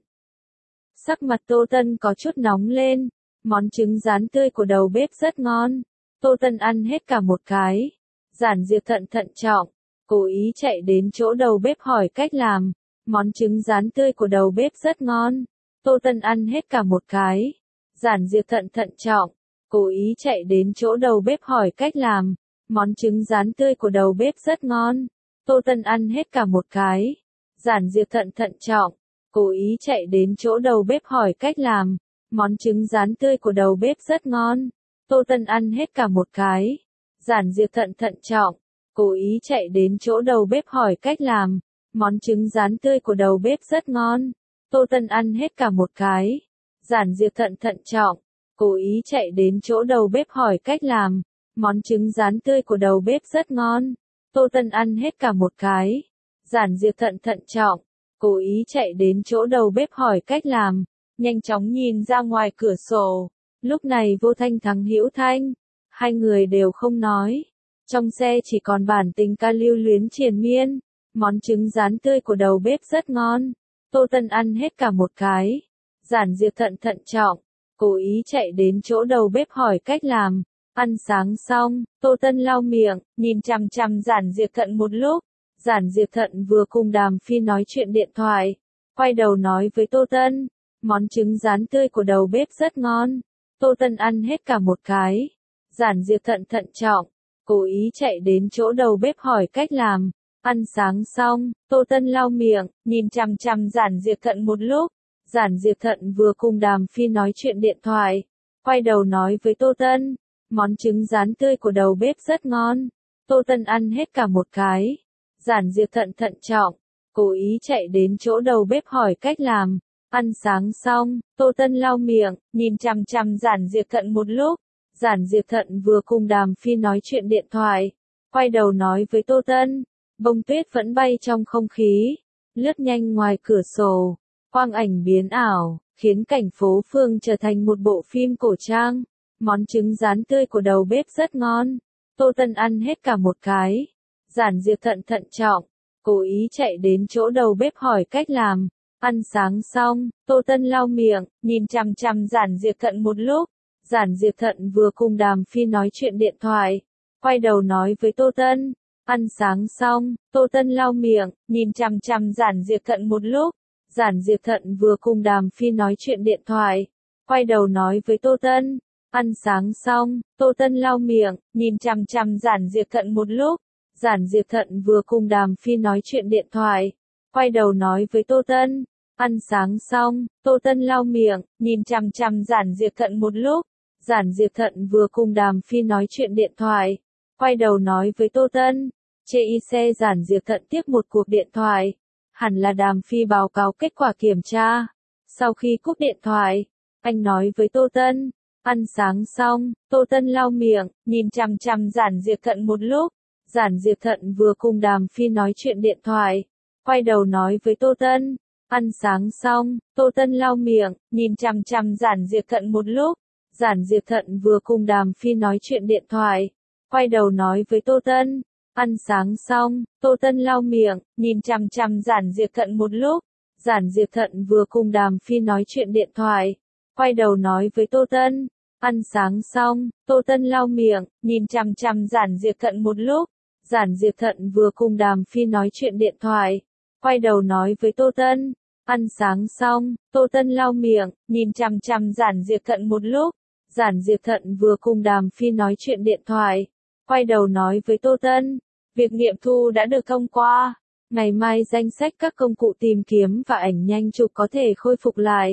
[SPEAKER 1] Sắc mặt Tô Tân có chút nóng lên, món trứng rán tươi của đầu bếp rất ngon. Tô Tân ăn hết cả một cái. Giản Diệp Thận thận trọng, cố ý chạy đến chỗ đầu bếp hỏi cách làm. Món trứng rán tươi của đầu bếp rất ngon. Tô Tân ăn hết cả một cái. Giản Diệp Thận thận trọng, cố ý chạy đến chỗ đầu bếp hỏi cách làm. Món trứng rán tươi của đầu bếp rất ngon. Tô Tân ăn hết cả một cái. Giản Diệp Thận thận trọng, cố ý chạy đến chỗ đầu bếp hỏi cách làm. Món trứng rán tươi của đầu bếp rất ngon. Tô Tân ăn hết cả một cái. Giản Diệp Thận thận trọng, cố ý chạy đến chỗ đầu bếp hỏi cách làm. Món trứng rán tươi của đầu bếp rất ngon. Tô Tân ăn hết cả một cái. Giản Diệp Thận thận trọng, cố ý chạy đến chỗ đầu bếp hỏi cách làm. Món trứng rán tươi của đầu bếp rất ngon. Tô Tân ăn hết cả một cái. Giản Diệp Thận thận trọng, cố ý chạy đến chỗ đầu bếp hỏi cách làm. Nhanh chóng nhìn ra ngoài cửa sổ. Lúc này Vô Thanh thắng Hữu Thanh. Hai người đều không nói. Trong xe chỉ còn bản tình ca lưu luyến triền miên. Món trứng rán tươi của đầu bếp rất ngon. Tô Tân ăn hết cả một cái. Giản Diệp Thận thận trọng, cố ý chạy đến chỗ đầu bếp hỏi cách làm. Ăn sáng xong, Tô Tân lau miệng, nhìn chằm chằm Giản Diệp Thận một lúc. Giản Diệp Thận vừa cùng Đàm Phi nói chuyện điện thoại, quay đầu nói với Tô Tân, món trứng rán tươi của đầu bếp rất ngon. Tô Tân ăn hết cả một cái. Giản Diệp Thận thận trọng, cố ý chạy đến chỗ đầu bếp hỏi cách làm. Ăn sáng xong, Tô Tân lau miệng, nhìn chằm chằm Giản Diệp Thận một lúc. Giản Diệp Thận vừa cùng Đàm Phi nói chuyện điện thoại, quay đầu nói với Tô Tân, món trứng rán tươi của đầu bếp rất ngon. Tô Tân ăn hết cả một cái. Giản Diệp Thận thận trọng, cố ý chạy đến chỗ đầu bếp hỏi cách làm. Ăn sáng xong, Tô Tân lau miệng, nhìn chằm chằm Giản Diệp Thận một lúc. Giản Diệp Thận vừa cùng Đàm Phi nói chuyện điện thoại, quay đầu nói với Tô Tân, bông tuyết vẫn bay trong không khí, lướt nhanh ngoài cửa sổ, quang ảnh biến ảo, khiến cảnh phố phường trở thành một bộ phim cổ trang. Món trứng rán tươi của đầu bếp rất ngon. Tô Tân ăn hết cả một cái. Giản Diệp Thận thận trọng, cố ý chạy đến chỗ đầu bếp hỏi cách làm. Ăn sáng xong, Tô Tân lau miệng, nhìn chằm chằm Giản Diệp Thận một lúc. Giản Diệp Thận vừa cùng Đàm Phi nói chuyện điện thoại, quay đầu nói với Tô Tân. Ăn sáng xong, Tô Tân lau miệng, nhìn chằm chằm Giản Diệp Thận một lúc. Giản Diệp Thận vừa cùng Đàm Phi nói chuyện điện thoại, quay đầu nói với Tô Tân. Ăn sáng xong, Tô Tân lau miệng, nhìn chằm chằm Giản Diệp Thận một lúc. Giản Diệp Thận vừa cùng Đàm Phi nói chuyện điện thoại, quay đầu nói với Tô Tân. Ăn sáng xong, Tô Tân lau miệng, nhìn chằm chằm Giản Diệp Thận một lúc. Giản Diệp Thận vừa cùng Đàm Phi nói chuyện điện thoại, quay đầu nói với Tô Tân. CIC Giản Diệp Thận tiếp một cuộc điện thoại. Hẳn là Đàm Phi báo cáo kết quả kiểm tra. Sau khi cúp điện thoại, anh nói với Tô Tân. Ăn sáng xong, Tô Tân lau miệng, nhìn chằm chằm Giản Diệp Thận một lúc. Giản Diệp Thận vừa cùng Đàm Phi nói chuyện điện thoại, quay đầu nói với Tô Tân. Ăn sáng xong, Tô Tân lau miệng, nhìn chằm chằm Giản Diệp Thận một lúc. Giản Diệp Thận vừa cùng Đàm Phi nói chuyện điện thoại, quay đầu nói với Tô Tân. Ăn sáng xong, Tô Tân lau miệng, nhìn chằm chằm Giản Diệp Thận một lúc. Giản Diệp Thận vừa cùng Đàm Phi nói chuyện điện thoại, quay đầu nói với Tô Tân. Ăn sáng xong, Tô Tân lau miệng, nhìn chằm chằm Giản Diệp Thận một lúc. Giản Diệp Thận vừa cùng Đàm Phi nói chuyện điện thoại, quay đầu nói với Tô Tân. Ăn sáng xong, Tô Tân lau miệng, nhìn chằm chằm Giản Diệp Thận một lúc. Giản Diệp Thận vừa cùng Đàm Phi nói chuyện điện thoại, quay đầu nói với Tô Tân. Việc nghiệm thu đã được thông qua. Ngày mai danh sách các công cụ tìm kiếm và ảnh nhanh chụp có thể khôi phục lại.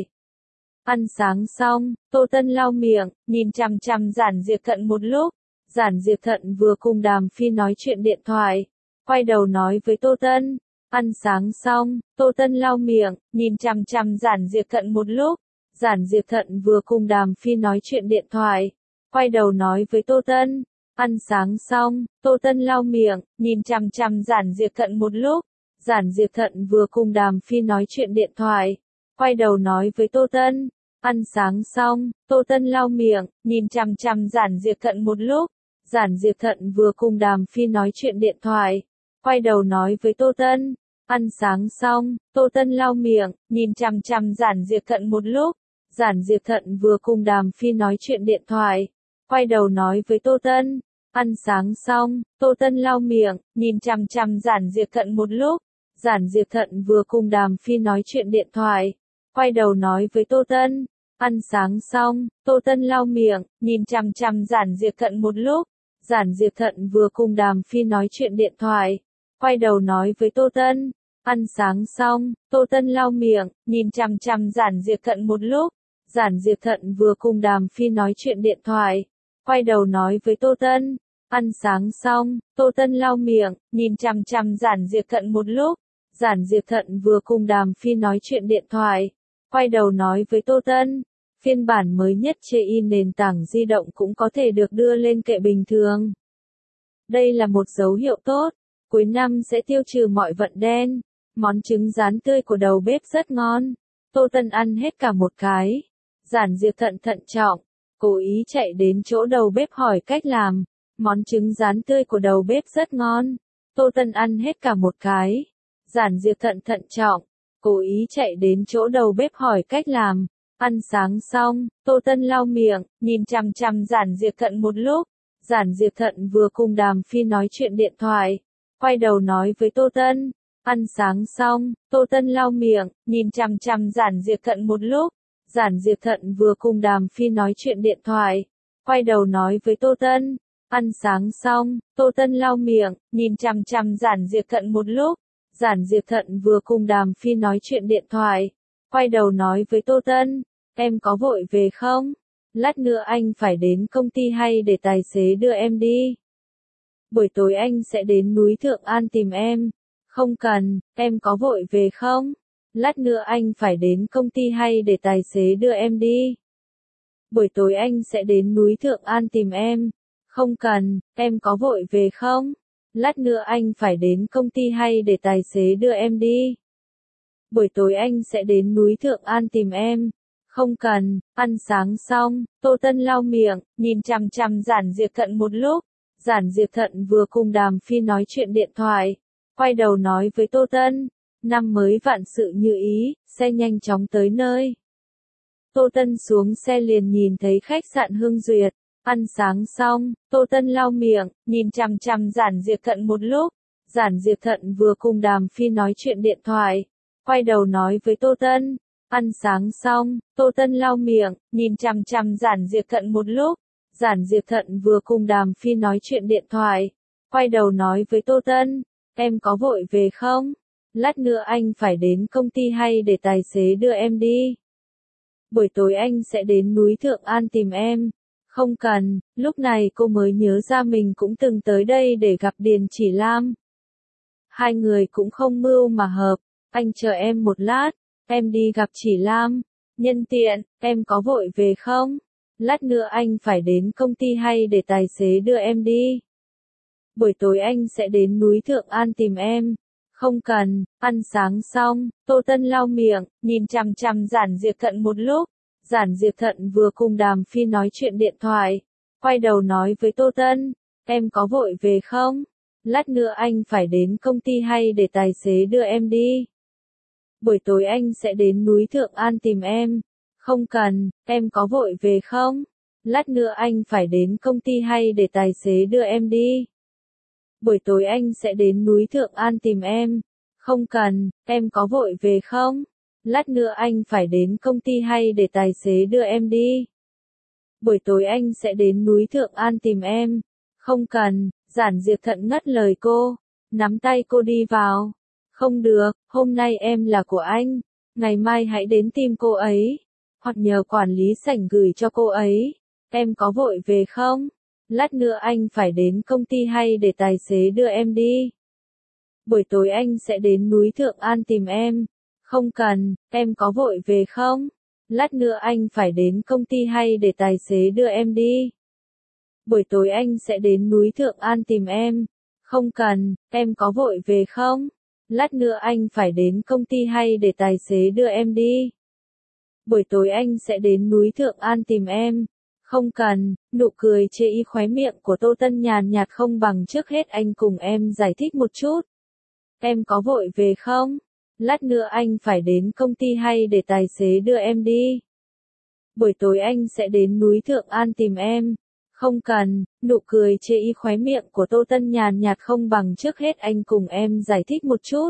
[SPEAKER 1] Ăn sáng xong, Tô Tân lau miệng, nhìn chằm chằm Giản Diệp Thận một lúc. Giản Diệp Thận vừa cùng Đàm Phi nói chuyện điện thoại, quay đầu nói với Tô Tân. Ăn sáng xong, Tô Tân lau miệng, nhìn chằm chằm Giản Diệp Thận một lúc. Giản Diệp Thận vừa cùng Đàm Phi nói chuyện điện thoại, quay đầu nói với Tô Tân. Ăn sáng xong, Tô Tân lau miệng, nhìn chằm chằm Giản Diệp Thận một lúc. Giản Diệp Thận vừa cùng Đàm Phi nói chuyện điện thoại, quay đầu nói với Tô Tân. Ăn sáng xong, Tô Tân lau miệng, nhìn chằm chằm Giản Diệp Thận một lúc. Giản Diệp Thận vừa cùng Đàm Phi nói chuyện điện thoại, quay đầu nói với Tô Tân. Ăn sáng xong, Tô Tân lau miệng, nhìn chằm chằm Giản Diệp Thận một lúc. Giản Diệp Thận vừa cùng Đàm Phi nói chuyện điện thoại, quay đầu nói với Tô Tân. Ăn sáng xong, Tô Tân lau miệng, nhìn chằm chằm Giản Diệp Thận một lúc. Giản Diệp Thận vừa cùng Đàm Phi nói chuyện điện thoại, quay đầu nói với Tô Tân. Ăn sáng xong, Tô Tân lau miệng, nhìn chằm chằm Giản Diệp Thận một lúc. Giản Diệp Thận vừa cùng Đàm Phi nói chuyện điện thoại, quay đầu nói với Tô Tân. Ăn sáng xong, Tô Tân lau miệng, nhìn chằm chằm Giản Diệp Thận một lúc. Giản Diệp Thận vừa cùng Đàm Phi nói chuyện điện thoại, quay đầu nói với Tô Tân. Ăn sáng xong, Tô Tân lau miệng, nhìn chằm chằm Giản Diệp Thận một lúc. Giản Diệp Thận vừa cùng Đàm Phi nói chuyện điện thoại, quay đầu nói với Tô Tân. Phiên bản mới nhất trên nền tảng di động cũng có thể được đưa lên kệ bình thường. Đây là một dấu hiệu tốt, cuối năm sẽ tiêu trừ mọi vận đen. Món trứng rán tươi của đầu bếp rất ngon. Tô Tân ăn hết cả một cái. Giản Diệp Thận thận trọng, cố ý chạy đến chỗ đầu bếp hỏi cách làm. Món trứng rán tươi của đầu bếp rất ngon. Tô Tân ăn hết cả một cái. Giản Diệp Thận thận trọng, cố ý chạy đến chỗ đầu bếp hỏi cách làm. Ăn sáng xong, Tô Tân lau miệng, nhìn chằm chằm Giản Diệp Thận một lúc. Giản Diệp Thận vừa cùng Đàm Phi nói chuyện điện thoại, quay đầu nói với Tô Tân. Ăn sáng xong, Tô Tân lau miệng, nhìn chằm chằm Giản Diệp Thận một lúc. Giản Diệp Thận vừa cùng Đàm Phi nói chuyện điện thoại, quay đầu nói với Tô Tân. Ăn sáng xong, Tô Tân lau miệng, nhìn chằm chằm Giản Diệp Thận một lúc. Giản Diệp Thận vừa cùng Đàm Phi nói chuyện điện thoại, quay đầu nói với Tô Tân. Em có vội về không? Lát nữa anh phải đến công ty hay để tài xế đưa em đi? Buổi tối anh sẽ đến núi Thượng An tìm em. Không cần, em có vội về không? Lát nữa anh phải đến công ty hay để tài xế đưa em đi? Buổi tối anh sẽ đến núi Thượng An tìm em. Không cần, em có vội về không? Lát nữa anh phải đến công ty hay để tài xế đưa em đi? Buổi tối anh sẽ đến núi Thượng An tìm em. Không cần. Ăn sáng xong, Tô Tân lau miệng, nhìn chằm chằm Giản Diệp Thận một lúc. Giản Diệp Thận vừa cùng Đàm Phi nói chuyện điện thoại, quay đầu nói với Tô Tân. Năm mới vạn sự như ý, xe nhanh chóng tới nơi. Tô Tân xuống xe liền nhìn thấy khách sạn Hương Duyệt. Ăn sáng xong, Tô Tân lau miệng, nhìn chằm chằm Giản Diệp Thận một lúc. Giản Diệp Thận vừa cùng Đàm Phi nói chuyện điện thoại, quay đầu nói với Tô Tân. Ăn sáng xong, Tô Tân lau miệng, nhìn chằm chằm Giản Diệp Thận một lúc. Giản Diệp Thận vừa cùng Đàm Phi nói chuyện điện thoại, quay đầu nói với Tô Tân. Em có vội về không? Lát nữa anh phải đến công ty hay để tài xế đưa em đi? Buổi tối anh sẽ đến núi Thượng An tìm em. Không cần. Lúc này cô mới nhớ ra mình cũng từng tới đây để gặp Điền Chỉ Lam. Hai người cũng không mưu mà hợp. Anh chờ em một lát, em đi gặp Chỉ Lam. Nhân tiện, em có vội về không? Lát nữa anh phải đến công ty hay để tài xế đưa em đi? Buổi tối anh sẽ đến núi Thượng An tìm em. Không cần. Ăn sáng xong, Tô Tân lau miệng, nhìn chằm chằm Giản Diệp Thận một lúc. Giản Diệp Thận vừa cùng Đàm Phi nói chuyện điện thoại, quay đầu nói với Tô Tân. Em có vội về không? Lát nữa anh phải đến công ty hay để tài xế đưa em đi? Buổi tối anh sẽ đến núi Thượng An tìm em. Không cần. Em có vội về không? Lát nữa anh phải đến công ty hay để tài xế đưa em đi? Buổi tối anh sẽ đến núi Thượng An tìm em. Không cần. Em có vội về không? Lát nữa anh phải đến công ty hay để tài xế đưa em đi? Buổi tối anh sẽ đến núi Thượng An tìm em. Không cần. Giản Diệp Thận ngắt lời cô, nắm tay cô đi vào. Không được, hôm nay em là của anh. Ngày mai hãy đến tìm cô ấy. Hoặc nhờ quản lý sảnh gửi cho cô ấy. Em có vội về không? Lát nữa anh phải đến công ty hay để tài xế đưa em đi? Buổi tối anh sẽ đến núi Thượng An tìm em. Không cần. Em có vội về không? Lát nữa anh phải đến công ty hay để tài xế đưa em đi? Buổi tối anh sẽ đến núi Thượng An tìm em. Không cần. Em có vội về không? Lát nữa anh phải đến công ty hay để tài xế đưa em đi? Buổi tối anh sẽ đến núi Thượng An tìm em. Không cần, nụ cười chê y khóe miệng của Tô Tân nhàn nhạt không bằng trước hết anh cùng em giải thích một chút. Em có vội về không? Lát nữa anh phải đến công ty hay để tài xế đưa em đi? Buổi tối anh sẽ đến núi Thượng An tìm em. Không cần, nụ cười chê y khóe miệng của Tô Tân nhàn nhạt không bằng trước hết anh cùng em giải thích một chút.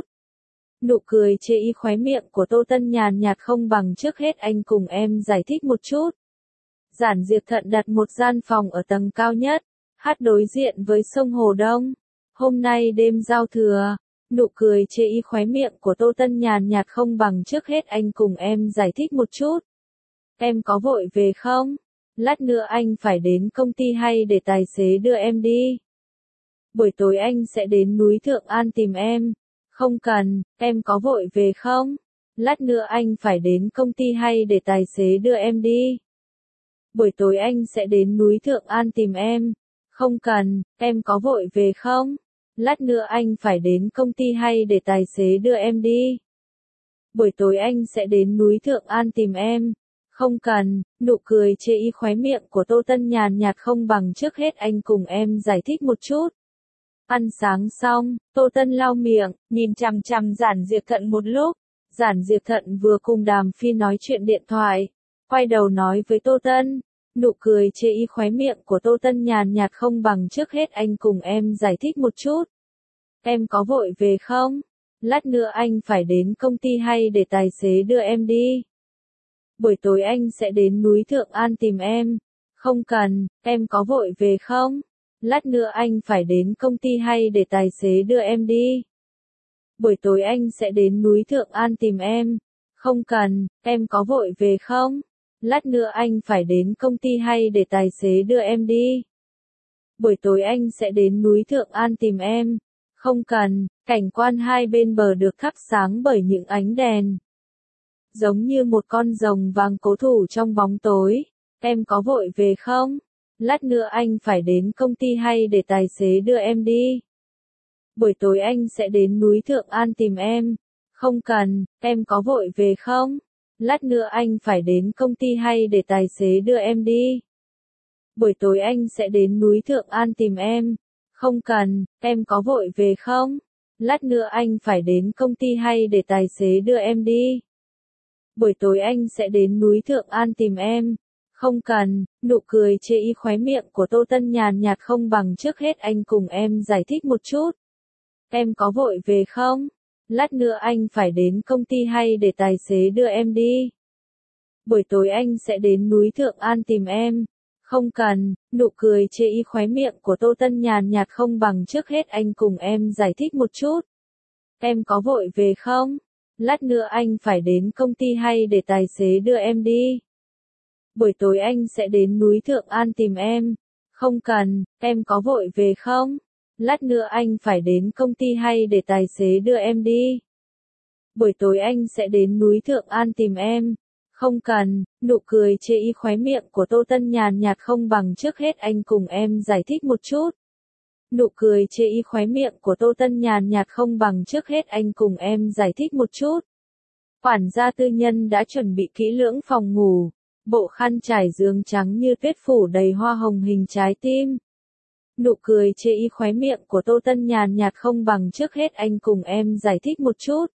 [SPEAKER 1] Nụ cười chê y khóe miệng của Tô Tân nhàn nhạt không bằng trước hết anh cùng em giải thích một chút. Giản Diệp Thận đặt một gian phòng ở tầng cao nhất, hát đối diện với sông Hồ Đông. Hôm nay đêm giao thừa, nụ cười chê y khóe miệng của Tô Tân nhàn nhạt không bằng trước hết anh cùng em giải thích một chút. Em có vội về không? Lát nữa anh phải đến công ty hay để tài xế đưa em đi? Buổi tối anh sẽ đến núi Thượng An tìm em. Không cần, em có vội về không? Lát nữa anh phải đến công ty hay để tài xế đưa em đi? Buổi tối anh sẽ đến núi Thượng An tìm em. Không cần, em có vội về không? Lát nữa anh phải đến công ty hay để tài xế đưa em đi? Buổi tối anh sẽ đến núi Thượng An tìm em. Không cần, nụ cười chê y khóe miệng của Tô Tân nhàn nhạt không bằng trước hết anh cùng em giải thích một chút. Ăn sáng xong, Tô Tân lau miệng, nhìn chằm chằm Giản Diệp Thận một lúc. Giản Diệp Thận vừa cùng Đàm Phi nói chuyện điện thoại, quay đầu nói với Tô Tân. Nụ cười chê y khóe miệng của Tô Tân nhàn nhạt không bằng trước hết anh cùng em giải thích một chút. Em có vội về không? Lát nữa anh phải đến công ty hay để tài xế đưa em đi? Buổi tối anh sẽ đến núi Thượng An tìm em. Không cần, em có vội về không? Lát nữa anh phải đến công ty hay để tài xế đưa em đi? Buổi tối anh sẽ đến núi Thượng An tìm em. Không cần, em có vội về không? Lát nữa anh phải đến công ty hay để tài xế đưa em đi? Buổi tối anh sẽ đến núi Thượng An tìm em. Không cần, cảnh quan hai bên bờ được thắp sáng bởi những ánh đèn. Giống như một con rồng vàng cố thủ trong bóng tối. Em có vội về không? Lát nữa anh phải đến công ty hay để tài xế đưa em đi? Buổi tối anh sẽ đến núi Thượng An tìm em. Không cần, em có vội về không? Lát nữa anh phải đến công ty hay để tài xế đưa em đi? Buổi tối anh sẽ đến núi Thượng An tìm em. Không cần, em có vội về không? Lát nữa anh phải đến công ty hay để tài xế đưa em đi? Buổi tối anh sẽ đến núi Thượng An tìm em. Không cần, nụ cười chê y khóe miệng của Tô Tân nhàn nhạt không bằng trước hết anh cùng em giải thích một chút. Em có vội về không? Lát nữa anh phải đến công ty hay để tài xế đưa em đi? Buổi tối anh sẽ đến núi Thượng An tìm em. Không cần, nụ cười chê y khóe miệng của Tô Tân nhàn nhạt không bằng trước hết anh cùng em giải thích một chút. Em có vội về không? Lát nữa anh phải đến công ty hay để tài xế đưa em đi? Buổi tối anh sẽ đến núi Thượng An tìm em. Không cần, em có vội về không? Lát nữa anh phải đến công ty hay để tài xế đưa em đi? Buổi tối anh sẽ đến núi Thượng An tìm em. Không cần, nụ cười chê y khóe miệng của Tô Tân nhàn nhạt không bằng trước hết anh cùng em giải thích một chút. Nụ cười chê y khóe miệng của Tô Tân nhàn nhạt không bằng trước hết anh cùng em giải thích một chút. Quản gia tư nhân đã chuẩn bị kỹ lưỡng phòng ngủ, bộ khăn trải giường trắng như tuyết phủ đầy hoa hồng hình trái tim. Nụ cười chê y khóe miệng của Tô Tân nhàn nhạt không bằng trước hết anh cùng em giải thích một chút.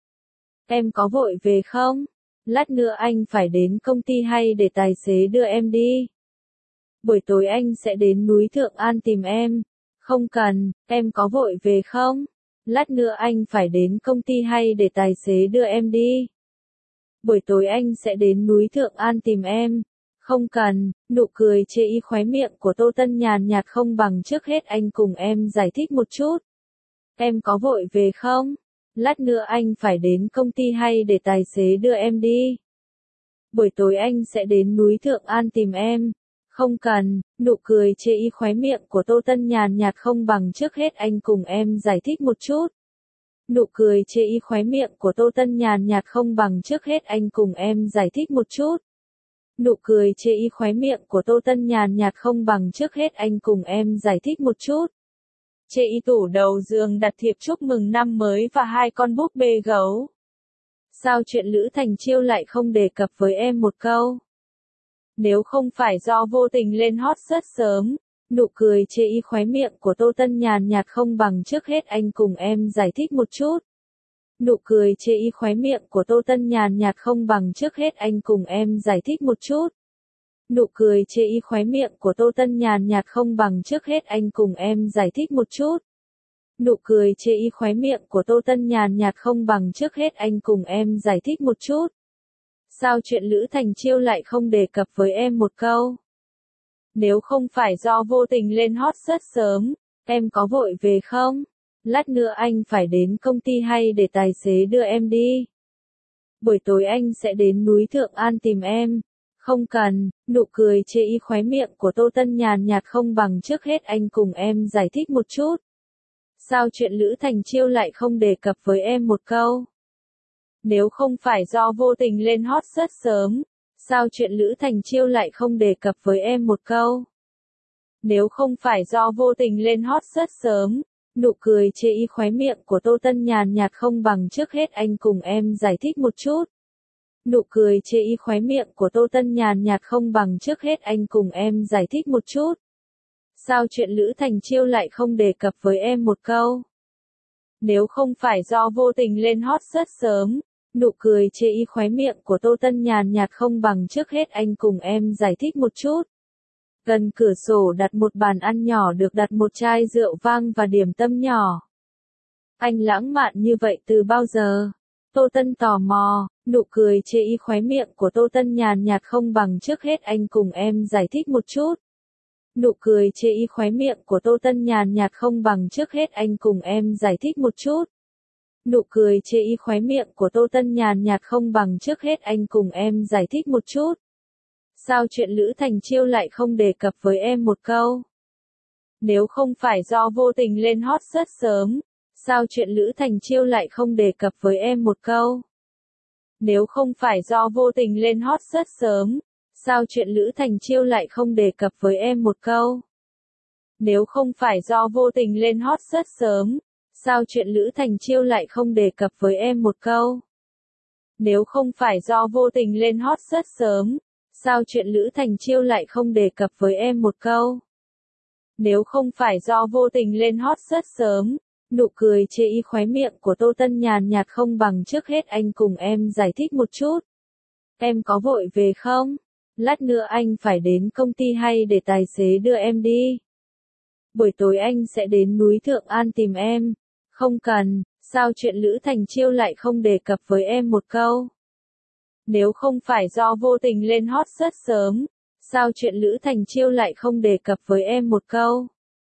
[SPEAKER 1] Em có vội về không? Lát nữa anh phải đến công ty hay để tài xế đưa em đi? Buổi tối anh sẽ đến núi Thượng An tìm em. Không cần, em có vội về không? Lát nữa anh phải đến công ty hay để tài xế đưa em đi? Buổi tối anh sẽ đến núi Thượng An tìm em. Không cần, nụ cười chê y khóe miệng của Tô Tân nhàn nhạt không bằng trước hết anh cùng em giải thích một chút. Em có vội về không? Lát nữa anh phải đến công ty hay để tài xế đưa em đi? Buổi tối anh sẽ đến núi Thượng An tìm em. Không cần, nụ cười chê y khóe miệng của Tô Tân nhàn nhạt không bằng trước hết anh cùng em giải thích một chút. Nụ cười chê y khóe miệng của Tô Tân nhàn nhạt không bằng trước hết anh cùng em giải thích một chút. Nụ cười chê y khóe miệng của Tô Tân nhàn nhạt không bằng trước hết anh cùng em giải thích một chút. Chê y tủ đầu giường đặt thiệp chúc mừng năm mới và 2 con búp bê gấu. Sao chuyện Lữ Thành Chiêu lại không đề cập với em một câu? Nếu không phải do vô tình lên hot rất sớm, nụ cười chê y khóe miệng của Tô Tân nhàn nhạt không bằng trước hết anh cùng em giải thích một chút. Nụ cười chê y khóe miệng của Tô Tân nhàn nhạt không bằng trước hết anh cùng em giải thích một chút. Nụ cười chê y khóe miệng của Tô Tân nhàn nhạt không bằng trước hết anh cùng em giải thích một chút. Nụ cười chê y khóe miệng của Tô Tân nhàn nhạt không bằng trước hết anh cùng em giải thích một chút. Sao chuyện Lữ Thành Chiêu lại không đề cập với em một câu? Nếu không phải do vô tình lên hot rất sớm, em có vội về không? Lát nữa anh phải đến công ty hay để tài xế đưa em đi? Buổi tối anh sẽ đến núi Thượng An tìm em. Không cần, nụ cười chê y khóe miệng của Tô Tân nhàn nhạt không bằng trước hết anh cùng em giải thích một chút. Sao chuyện Lữ Thành Chiêu lại không đề cập với em một câu? Nếu không phải do vô tình lên hot rất sớm, sao chuyện Lữ Thành Chiêu lại không đề cập với em một câu? Nếu không phải do vô tình lên hot rất sớm, nụ cười chê y khóe miệng của Tô Tân nhàn nhạt không bằng trước hết anh cùng em giải thích một chút. Nụ cười chê y khóe miệng của Tô Tân nhàn nhạt không bằng trước hết anh cùng em giải thích một chút. Sao chuyện Lữ Thành Chiêu lại không đề cập với em một câu? Nếu không phải do vô tình lên hot rất sớm, nụ cười chê y khóe miệng của Tô Tân nhàn nhạt không bằng trước hết anh cùng em giải thích một chút. Gần cửa sổ đặt một bàn ăn nhỏ được đặt một chai rượu vang và điểm tâm nhỏ. Anh lãng mạn như vậy từ bao giờ? Tô Tân tò mò, nụ cười chê y khóe miệng của Tô Tân nhàn nhạt không bằng trước hết anh cùng em giải thích một chút. Nụ cười chê y khóe miệng của Tô Tân nhàn nhạt không bằng trước hết anh cùng em giải thích một chút. Nụ cười chê y khóe miệng của Tô Tân nhàn nhạt không bằng trước hết anh cùng em giải thích một chút. Sao chuyện Lữ Thành Chiêu lại không đề cập với em một câu? Nếu không phải do vô tình lên hot rất sớm, sao chuyện Lữ Thành Chiêu lại không đề cập với em một câu? Nếu không phải do vô tình lên hot rất sớm, sao chuyện Lữ Thành Chiêu lại không đề cập với em một câu? Nếu không phải do vô tình lên hot rất sớm, sao chuyện Lữ Thành Chiêu lại không đề cập với em một câu? Nếu không phải do vô tình lên hot rất sớm, sao chuyện Lữ Thành Chiêu lại không đề cập với em một câu? Nếu không phải do vô tình lên hot rất sớm, nụ cười chê y khóe miệng của Tô Tân nhàn nhạt không bằng trước hết anh cùng em giải thích một chút. Em có vội về không? Lát nữa anh phải đến công ty hay để tài xế đưa em đi? Buổi tối anh sẽ đến núi Thượng An tìm em. Không cần, sao chuyện Lữ Thành Chiêu lại không đề cập với em một câu? Nếu không phải do vô tình lên hot rất sớm, sao chuyện Lữ Thành Chiêu lại không đề cập với em một câu?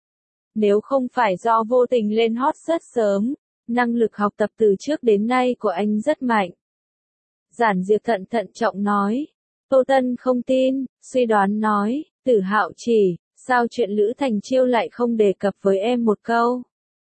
[SPEAKER 1] Nếu không phải do vô tình lên hot rất sớm, năng lực học tập từ trước đến nay của anh rất mạnh. Giản Diệp thận trọng nói. Tô Tân không tin, suy đoán nói, Tử Hạo chỉ, sao chuyện Lữ Thành Chiêu lại không đề cập với em một câu?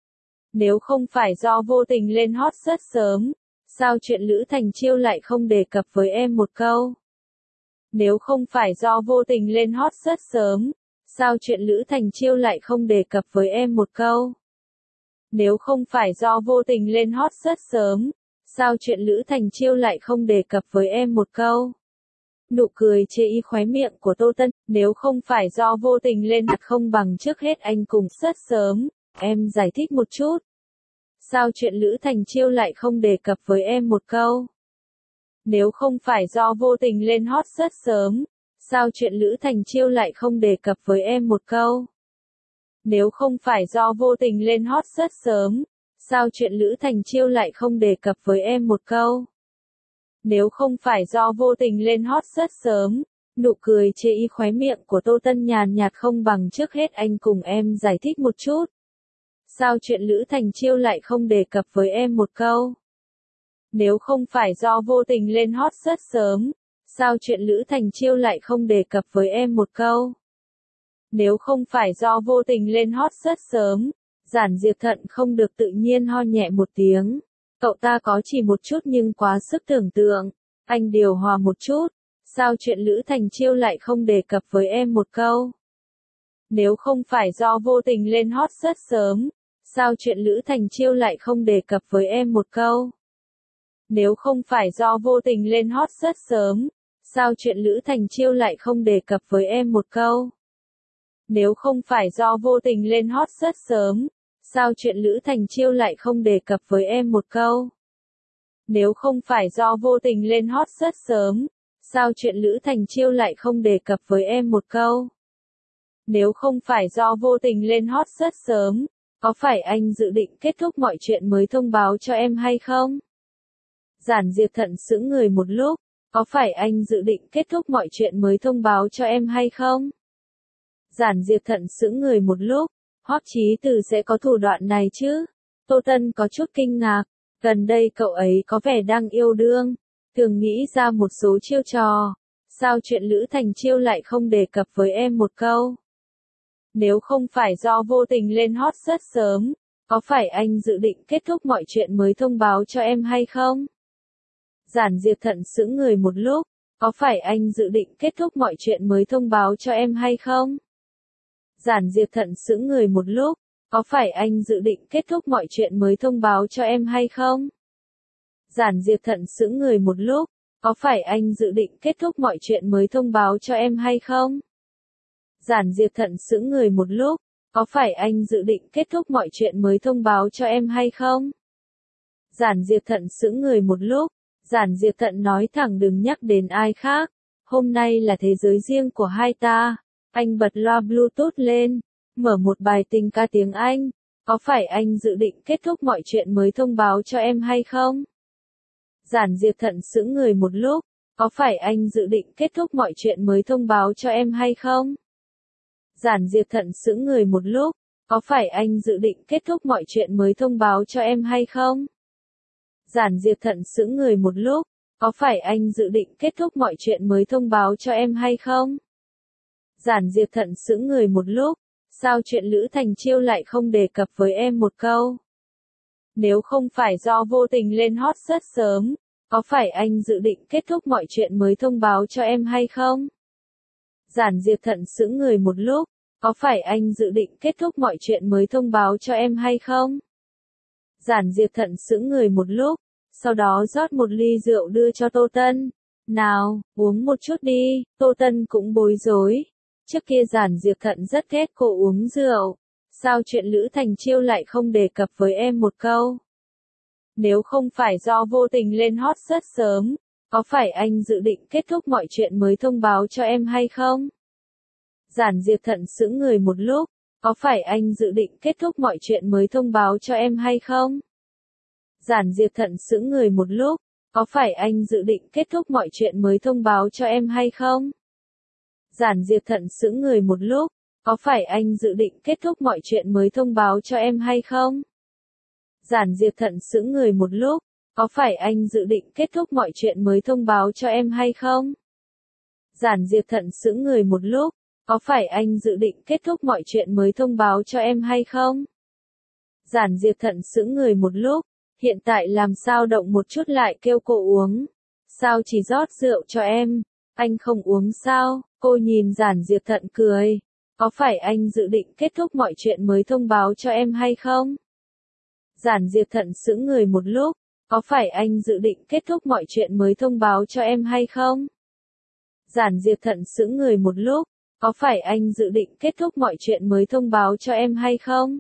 [SPEAKER 1] Nếu không phải do vô tình lên hot rất sớm, sao chuyện Lữ Thành Chiêu lại không đề cập với em một câu? Nếu không phải do vô tình lên hot rất sớm, sao chuyện Lữ Thành Chiêu lại không đề cập với em một câu? Nếu không phải do vô tình lên hot rất sớm, sao chuyện Lữ Thành Chiêu lại không đề cập với em một câu? Nụ cười chê y khóe miệng của Tô Tân, nếu không phải do vô tình lên hot không bằng trước hết anh cùng rất sớm, em giải thích một chút. Sao chuyện Lữ Thành Chiêu lại không đề cập với em một câu? Nếu không phải do vô tình lên hot rất sớm, sao chuyện Lữ Thành Chiêu lại không đề cập với em một câu? Nếu không phải do vô tình lên hot rất sớm, sao chuyện Lữ Thành Chiêu lại không đề cập với em một câu? Nếu không phải do vô tình lên hot rất sớm, nụ cười chê y khóe miệng của Tô Tân nhàn nhạt không bằng trước hết anh cùng em giải thích một chút. Sao chuyện Lữ Thành Chiêu lại không đề cập với em một câu? Nếu không phải do vô tình lên hot rất sớm, sao chuyện Lữ Thành Chiêu lại không đề cập với em một câu? Nếu không phải do vô tình lên hot rất sớm, Giản Diệp thận không được tự nhiên ho nhẹ một tiếng. Cậu ta có chỉ một chút nhưng quá sức tưởng tượng. Anh điều hòa một chút. Sao chuyện Lữ Thành Chiêu lại không đề cập với em một câu? Nếu không phải do vô tình lên hot rất sớm, sao chuyện Lữ Thành Chiêu lại không đề cập với em một câu? Nếu không phải do vô tình lên hot rất sớm, Sao chuyện Lữ Thành Chiêu lại không đề cập với em một câu? Nếu không phải do vô tình lên hot rất sớm, sao chuyện Lữ Thành Chiêu lại không đề cập với em một câu? Nếu không phải do vô tình lên hot rất sớm, sao chuyện Lữ Thành Chiêu lại không đề cập với em một câu? Nếu không phải do vô tình lên hot rất sớm, có phải anh dự định kết thúc mọi chuyện mới thông báo cho em hay không? Giản Diệp Thận sững người một lúc, có phải anh dự định kết thúc mọi chuyện mới thông báo cho em hay không? Giản Diệp Thận sững người một lúc, Hoắc Chí Từ sẽ có thủ đoạn này chứ? Tô Tân có chút kinh ngạc, gần đây cậu ấy có vẻ đang yêu đương, thường nghĩ ra một số chiêu trò, sao chuyện Lữ Thành Chiêu lại không đề cập với em một câu? Nếu không phải do vô tình lên hot rất sớm, có phải anh dự định kết thúc mọi chuyện mới thông báo cho em hay không? Giản Diệp Thận sững người một lúc, có phải anh dự định kết thúc mọi chuyện mới thông báo cho em hay không? Giản Diệp Thận sững người một lúc, có phải anh dự định kết thúc mọi chuyện mới thông báo cho em hay không? Giản Diệp Thận sững người một lúc, có phải anh dự định kết thúc mọi chuyện mới thông báo cho em hay không? Giản Diệp Thận sững người một lúc, có phải anh dự định kết thúc mọi chuyện mới thông báo cho em hay không? Giản Diệp Thận sững người một lúc, Giản Diệp Thận nói thẳng đừng nhắc đến ai khác, hôm nay là thế giới riêng của hai ta. Anh bật loa Bluetooth lên, mở một bài tình ca tiếng Anh, có phải anh dự định kết thúc mọi chuyện mới thông báo cho em hay không? Giản Diệp Thận sững người một lúc, có phải anh dự định kết thúc mọi chuyện mới thông báo cho em hay không? Giản Diệp Thận sững người một lúc, có phải anh dự định kết thúc mọi chuyện mới thông báo cho em hay không? Giản Diệp Thận sững người một lúc, có phải anh dự định kết thúc mọi chuyện mới thông báo cho em hay không? Giản Diệp Thận sững người một lúc, sao chuyện Lữ Thành Chiêu lại không đề cập với em một câu? Nếu không phải do vô tình lên hot rất sớm, có phải anh dự định kết thúc mọi chuyện mới thông báo cho em hay không? Giản Diệp Thận sững người một lúc, có phải anh dự định kết thúc mọi chuyện mới thông báo cho em hay không? Giản Diệp Thận sững người một lúc, sau đó rót một ly rượu đưa cho Tô Tân. Nào, uống một chút đi, Tô Tân cũng bối rối. Trước kia Giản Diệp Thận rất ghét cô uống rượu. Sao chuyện Lữ Thành Chiêu lại không đề cập với em một câu? Nếu không phải do vô tình lên hot rất sớm, có phải anh dự định kết thúc mọi chuyện mới thông báo cho em hay không? Giản Diệp Thận sững người một lúc, có phải anh dự định kết thúc mọi chuyện mới thông báo cho em hay không? Giản Diệp Thận sững người một lúc, có phải anh dự định kết thúc mọi chuyện mới thông báo cho em hay không? Giản Diệp Thận sững người một lúc, có phải anh dự định kết thúc mọi chuyện mới thông báo cho em hay không? Giản Diệp Thận sững người một lúc, có phải anh dự định kết thúc mọi chuyện mới thông báo cho em hay không? Giản Diệp Thận sững người một lúc, có phải anh dự định kết thúc mọi chuyện mới thông báo cho em hay không? Giản Diệp Thận sững người một lúc, hiện tại làm sao động một chút lại kêu cô uống? Sao chỉ rót rượu cho em? Anh không uống sao? Cô nhìn Giản Diệp Thận cười. Có phải anh dự định kết thúc mọi chuyện mới thông báo cho em hay không? Giản Diệp Thận sững người một lúc, có phải anh dự định kết thúc mọi chuyện mới thông báo cho em hay không? Giản Diệp Thận sững người một lúc, có phải anh dự định kết thúc mọi chuyện mới thông báo cho em hay không?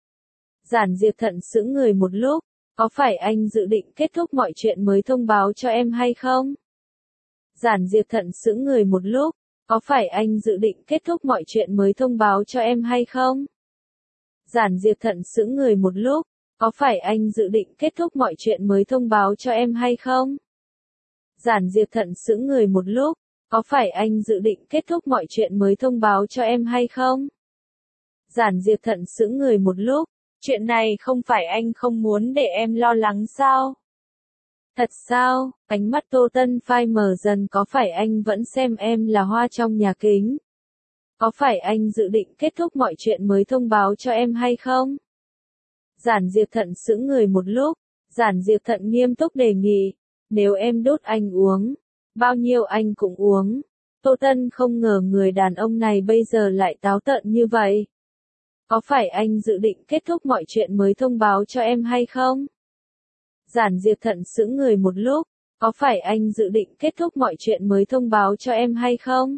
[SPEAKER 1] Giản Diệp Thận sững người một lúc, có phải anh dự định kết thúc mọi chuyện mới thông báo cho em hay không? Giản Diệp Thận sững người một lúc, có phải anh dự định kết thúc mọi chuyện mới thông báo cho em hay không? Giản Diệp Thận sững người một lúc, có phải anh dự định kết thúc mọi chuyện mới thông báo cho em hay không? Giản Diệp Thận sững người một lúc, có phải anh dự định kết thúc mọi chuyện mới thông báo cho em hay không? Giản Diệp Thận sững người một lúc, chuyện này không phải anh không muốn để em lo lắng sao? Thật sao? Ánh mắt Tô Tân phai mờ dần, có phải anh vẫn xem em là hoa trong nhà kính? Có phải anh dự định kết thúc mọi chuyện mới thông báo cho em hay không? Giản Diệp Thận sững người một lúc, Giản Diệp Thận nghiêm túc đề nghị, nếu em đút anh uống, bao nhiêu anh cũng uống. Tô Tân không ngờ người đàn ông này bây giờ lại táo tợn như vậy. Có phải anh dự định kết thúc mọi chuyện mới thông báo cho em hay không? Giản Diệp Thận sững người một lúc, Có phải anh dự định kết thúc mọi chuyện mới thông báo cho em hay không?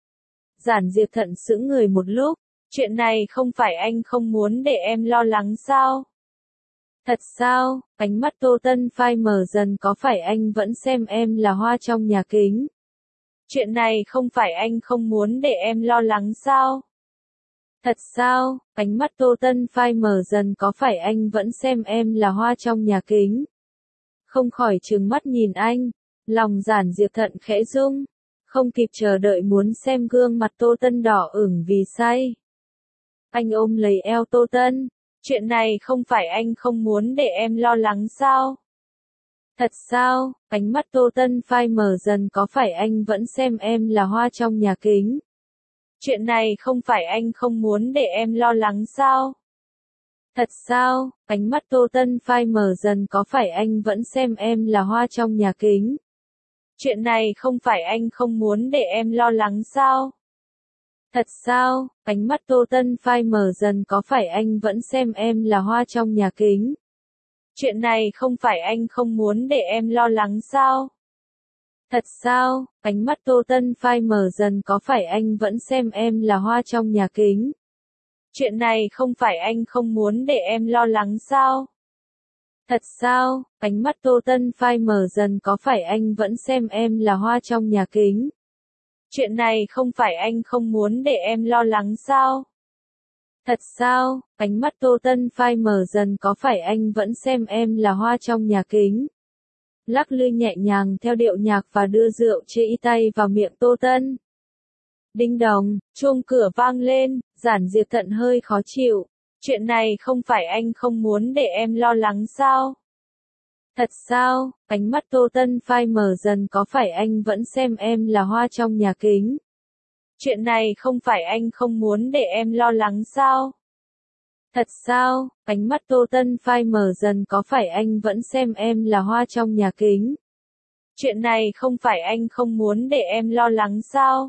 [SPEAKER 1] Giản Diệp Thận sững người một lúc. Chuyện này không phải anh không muốn để em lo lắng sao? Thật sao? Ánh mắt Tô Tân phai mờ dần, có phải anh vẫn xem em là hoa trong nhà kính? Chuyện này không phải anh không muốn để em lo lắng sao? Thật sao? Ánh mắt Tô Tân phai mờ dần, có phải anh vẫn xem em là hoa trong nhà kính? Không khỏi trừng mắt nhìn anh. Lòng Giản Diệp Thận khẽ rung. Không kịp chờ đợi muốn xem gương mặt Tô Tân đỏ ửng vì say. Anh ôm lấy eo Tô Tân. Chuyện này không phải anh không muốn để em lo lắng sao? Thật sao? Ánh mắt Tô Tân phai mờ dần, có phải anh vẫn xem em là hoa trong nhà kính? Chuyện này không phải anh không muốn để em lo lắng sao? Thật sao? Ánh mắt Tô Tân phai mờ dần, có phải anh vẫn xem em là hoa trong nhà kính? Chuyện này không phải anh không muốn để em lo lắng sao? Thật sao? Ánh mắt Tô Tân phai mờ dần, có phải anh vẫn xem em là hoa trong nhà kính? Chuyện này không phải anh không muốn để em lo lắng sao? Thật sao? Ánh mắt Tô Tân phai mờ dần, có phải anh vẫn xem em là hoa trong nhà kính? Chuyện này không phải anh không muốn để em lo lắng sao? Thật sao? Ánh mắt Tô Tân phai mờ dần, có phải anh vẫn xem em là hoa trong nhà kính? Chuyện này không phải anh không muốn để em lo lắng sao? Thật sao? Ánh mắt Tô Tân phai mờ dần, có phải anh vẫn xem em là hoa trong nhà kính? Lắc lư nhẹ nhàng theo điệu nhạc và đưa rượu chê tay vào miệng Tô Tân. Đinh đòng, chuông cửa vang lên, Giản Diệp Thận hơi khó chịu. Chuyện này không phải anh không muốn để em lo lắng sao? Thật sao? Ánh mắt Tô Tân phai mờ dần, có phải anh vẫn xem em là hoa trong nhà kính? Chuyện này không phải anh không muốn để em lo lắng sao? Thật sao? Ánh mắt Tô Tân phai mờ dần, có phải anh vẫn xem em là hoa trong nhà kính? Chuyện này không phải anh không muốn để em lo lắng sao?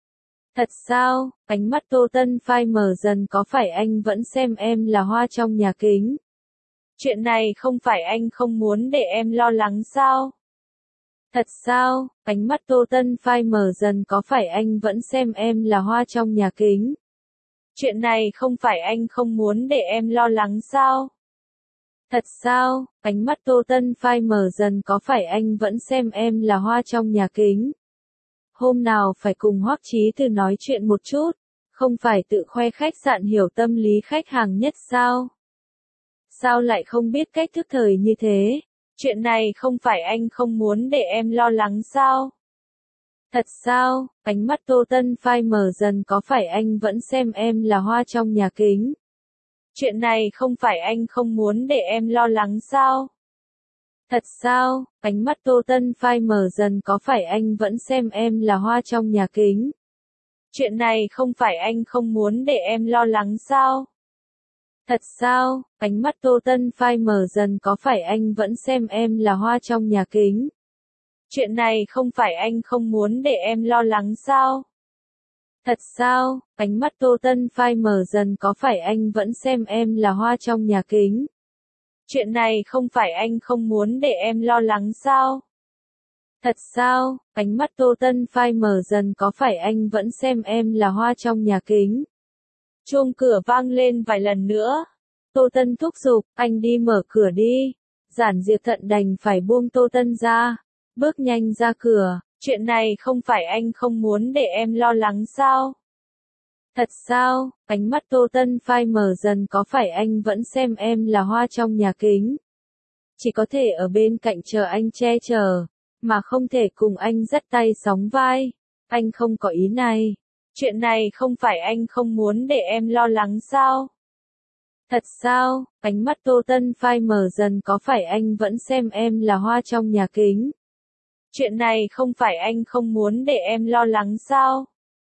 [SPEAKER 1] Thật sao? Ánh mắt Tô Tân phai mờ dần, có phải anh vẫn xem em là hoa trong nhà kính? Chuyện này không phải anh không muốn để em lo lắng sao? Thật sao? Ánh mắt Tô Tân phai mờ dần, có phải anh vẫn xem em là hoa trong nhà kính? Chuyện này không phải anh không muốn để em lo lắng sao? Thật sao? Ánh mắt Tô Tân phai mờ dần, có phải anh vẫn xem em là hoa trong nhà kính? Hôm nào phải cùng Hoắc Chí Từ nói chuyện một chút, không phải tự khoe khách sạn hiểu tâm lý khách hàng nhất sao? Sao lại không biết cách thức thời như thế? Chuyện này không phải anh không muốn để em lo lắng sao? Thật sao? Ánh mắt Tô Tân phai mờ dần, có phải anh vẫn xem em là hoa trong nhà kính? Chuyện này không phải anh không muốn để em lo lắng sao? Thật sao? Ánh mắt Tô Tân phai mờ dần, có phải anh vẫn xem em là hoa trong nhà kính? Chuyện này không phải anh không muốn để em lo lắng sao? Thật sao? Ánh mắt Tô Tân phai mờ dần, có phải anh vẫn xem em là hoa trong nhà kính? Chuyện này không phải anh không muốn để em lo lắng sao? Thật sao? Ánh mắt Tô Tân phai mờ dần, có phải anh vẫn xem em là hoa trong nhà kính? Chuyện này không phải anh không muốn để em lo lắng sao? Thật sao? Ánh mắt Tô Tân phai mờ dần, có phải anh vẫn xem em là hoa trong nhà kính? Chuông cửa vang lên vài lần nữa. Tô Tân thúc giục, anh đi mở cửa đi. Giản Diệp Thận đành phải buông Tô Tân ra. Bước nhanh ra cửa. Chuyện này không phải anh không muốn để em lo lắng sao? Thật sao? Ánh mắt Tô Tân phai mờ dần, có phải anh vẫn xem em là hoa trong nhà kính? Chỉ có thể ở bên cạnh chờ anh che chở, mà không thể cùng anh dắt tay sóng vai. Anh không có ý này. Chuyện này không phải anh không muốn để em lo lắng sao? Thật sao? Ánh mắt Tô Tân phai mờ dần, có phải anh vẫn xem em là hoa trong nhà kính? Chuyện này không phải anh không muốn để em lo lắng sao?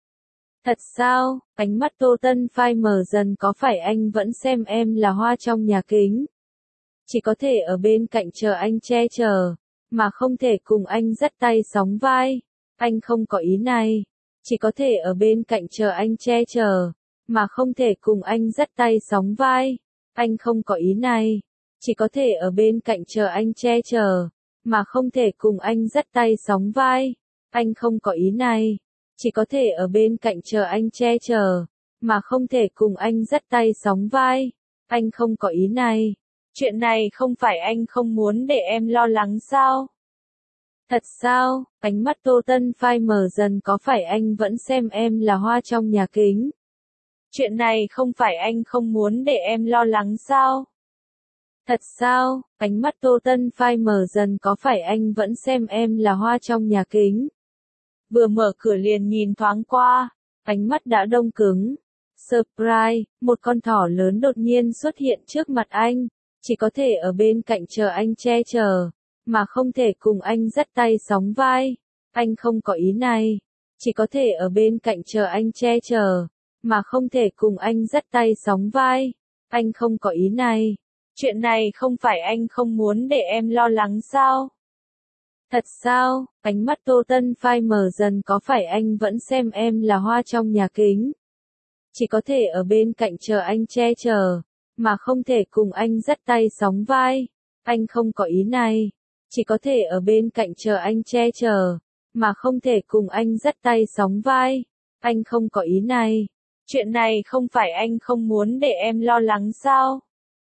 [SPEAKER 1] Thật sao? Ánh mắt Tô Tân phai mờ dần, có phải anh vẫn xem em là hoa trong nhà kính? Chỉ có thể ở bên cạnh chờ anh che chở, mà không thể cùng anh dắt tay sóng vai. Anh không có ý này. Chỉ có thể ở bên cạnh chờ anh che chở, mà không thể cùng anh dắt tay sóng vai. Anh không có ý này. Chỉ có thể ở bên cạnh chờ anh che chở, mà không thể cùng anh dắt tay sóng vai. Anh không có ý này, chỉ có thể ở bên cạnh chờ anh che chở, mà không thể cùng anh dắt tay sóng vai. Anh không có ý này. Chuyện này không phải anh không muốn để em lo lắng sao? Thật sao? Ánh mắt Tô Tân phai mờ dần, có phải anh vẫn xem em là hoa trong nhà kính? Chuyện này không phải anh không muốn để em lo lắng sao? Thật sao? Ánh mắt Tô Tân phai mờ dần, có phải anh vẫn xem em là hoa trong nhà kính? Vừa mở cửa liền nhìn thoáng qua, ánh mắt đã đông cứng. Surprise, một con thỏ lớn đột nhiên xuất hiện trước mặt anh, chỉ có thể ở bên cạnh chờ anh che chở, mà không thể cùng anh dắt tay sóng vai. Anh không có ý này, chỉ có thể ở bên cạnh chờ anh che chở, mà không thể cùng anh dắt tay sóng vai. Anh không có ý này. Chuyện này không phải anh không muốn để em lo lắng sao? Thật sao? Ánh mắt Tô Tân phai mờ dần, có phải anh vẫn xem em là hoa trong nhà kính? Chỉ có thể ở bên cạnh chờ anh che chở, mà không thể cùng anh dắt tay sóng vai. Anh không có ý này, chỉ có thể ở bên cạnh chờ anh che chở, mà không thể cùng anh dắt tay sóng vai. Anh không có ý này. Chuyện này không phải anh không muốn để em lo lắng sao?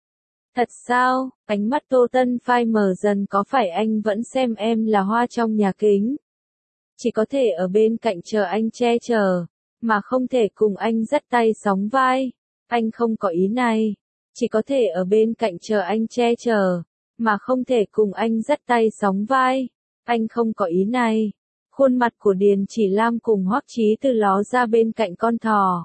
[SPEAKER 1] Thật sao? Ánh mắt Tô Tân phai mờ dần, có phải anh vẫn xem em là hoa trong nhà kính? Chỉ có thể ở bên cạnh chờ anh che chở, mà không thể cùng anh dắt tay sóng vai. Anh không có ý này, chỉ có thể ở bên cạnh chờ anh che chở, mà không thể cùng anh dắt tay sóng vai. Anh không có ý này. Khuôn mặt của Điền Chỉ Lam cùng Hoắc Chí Từ ló ra bên cạnh con thỏ.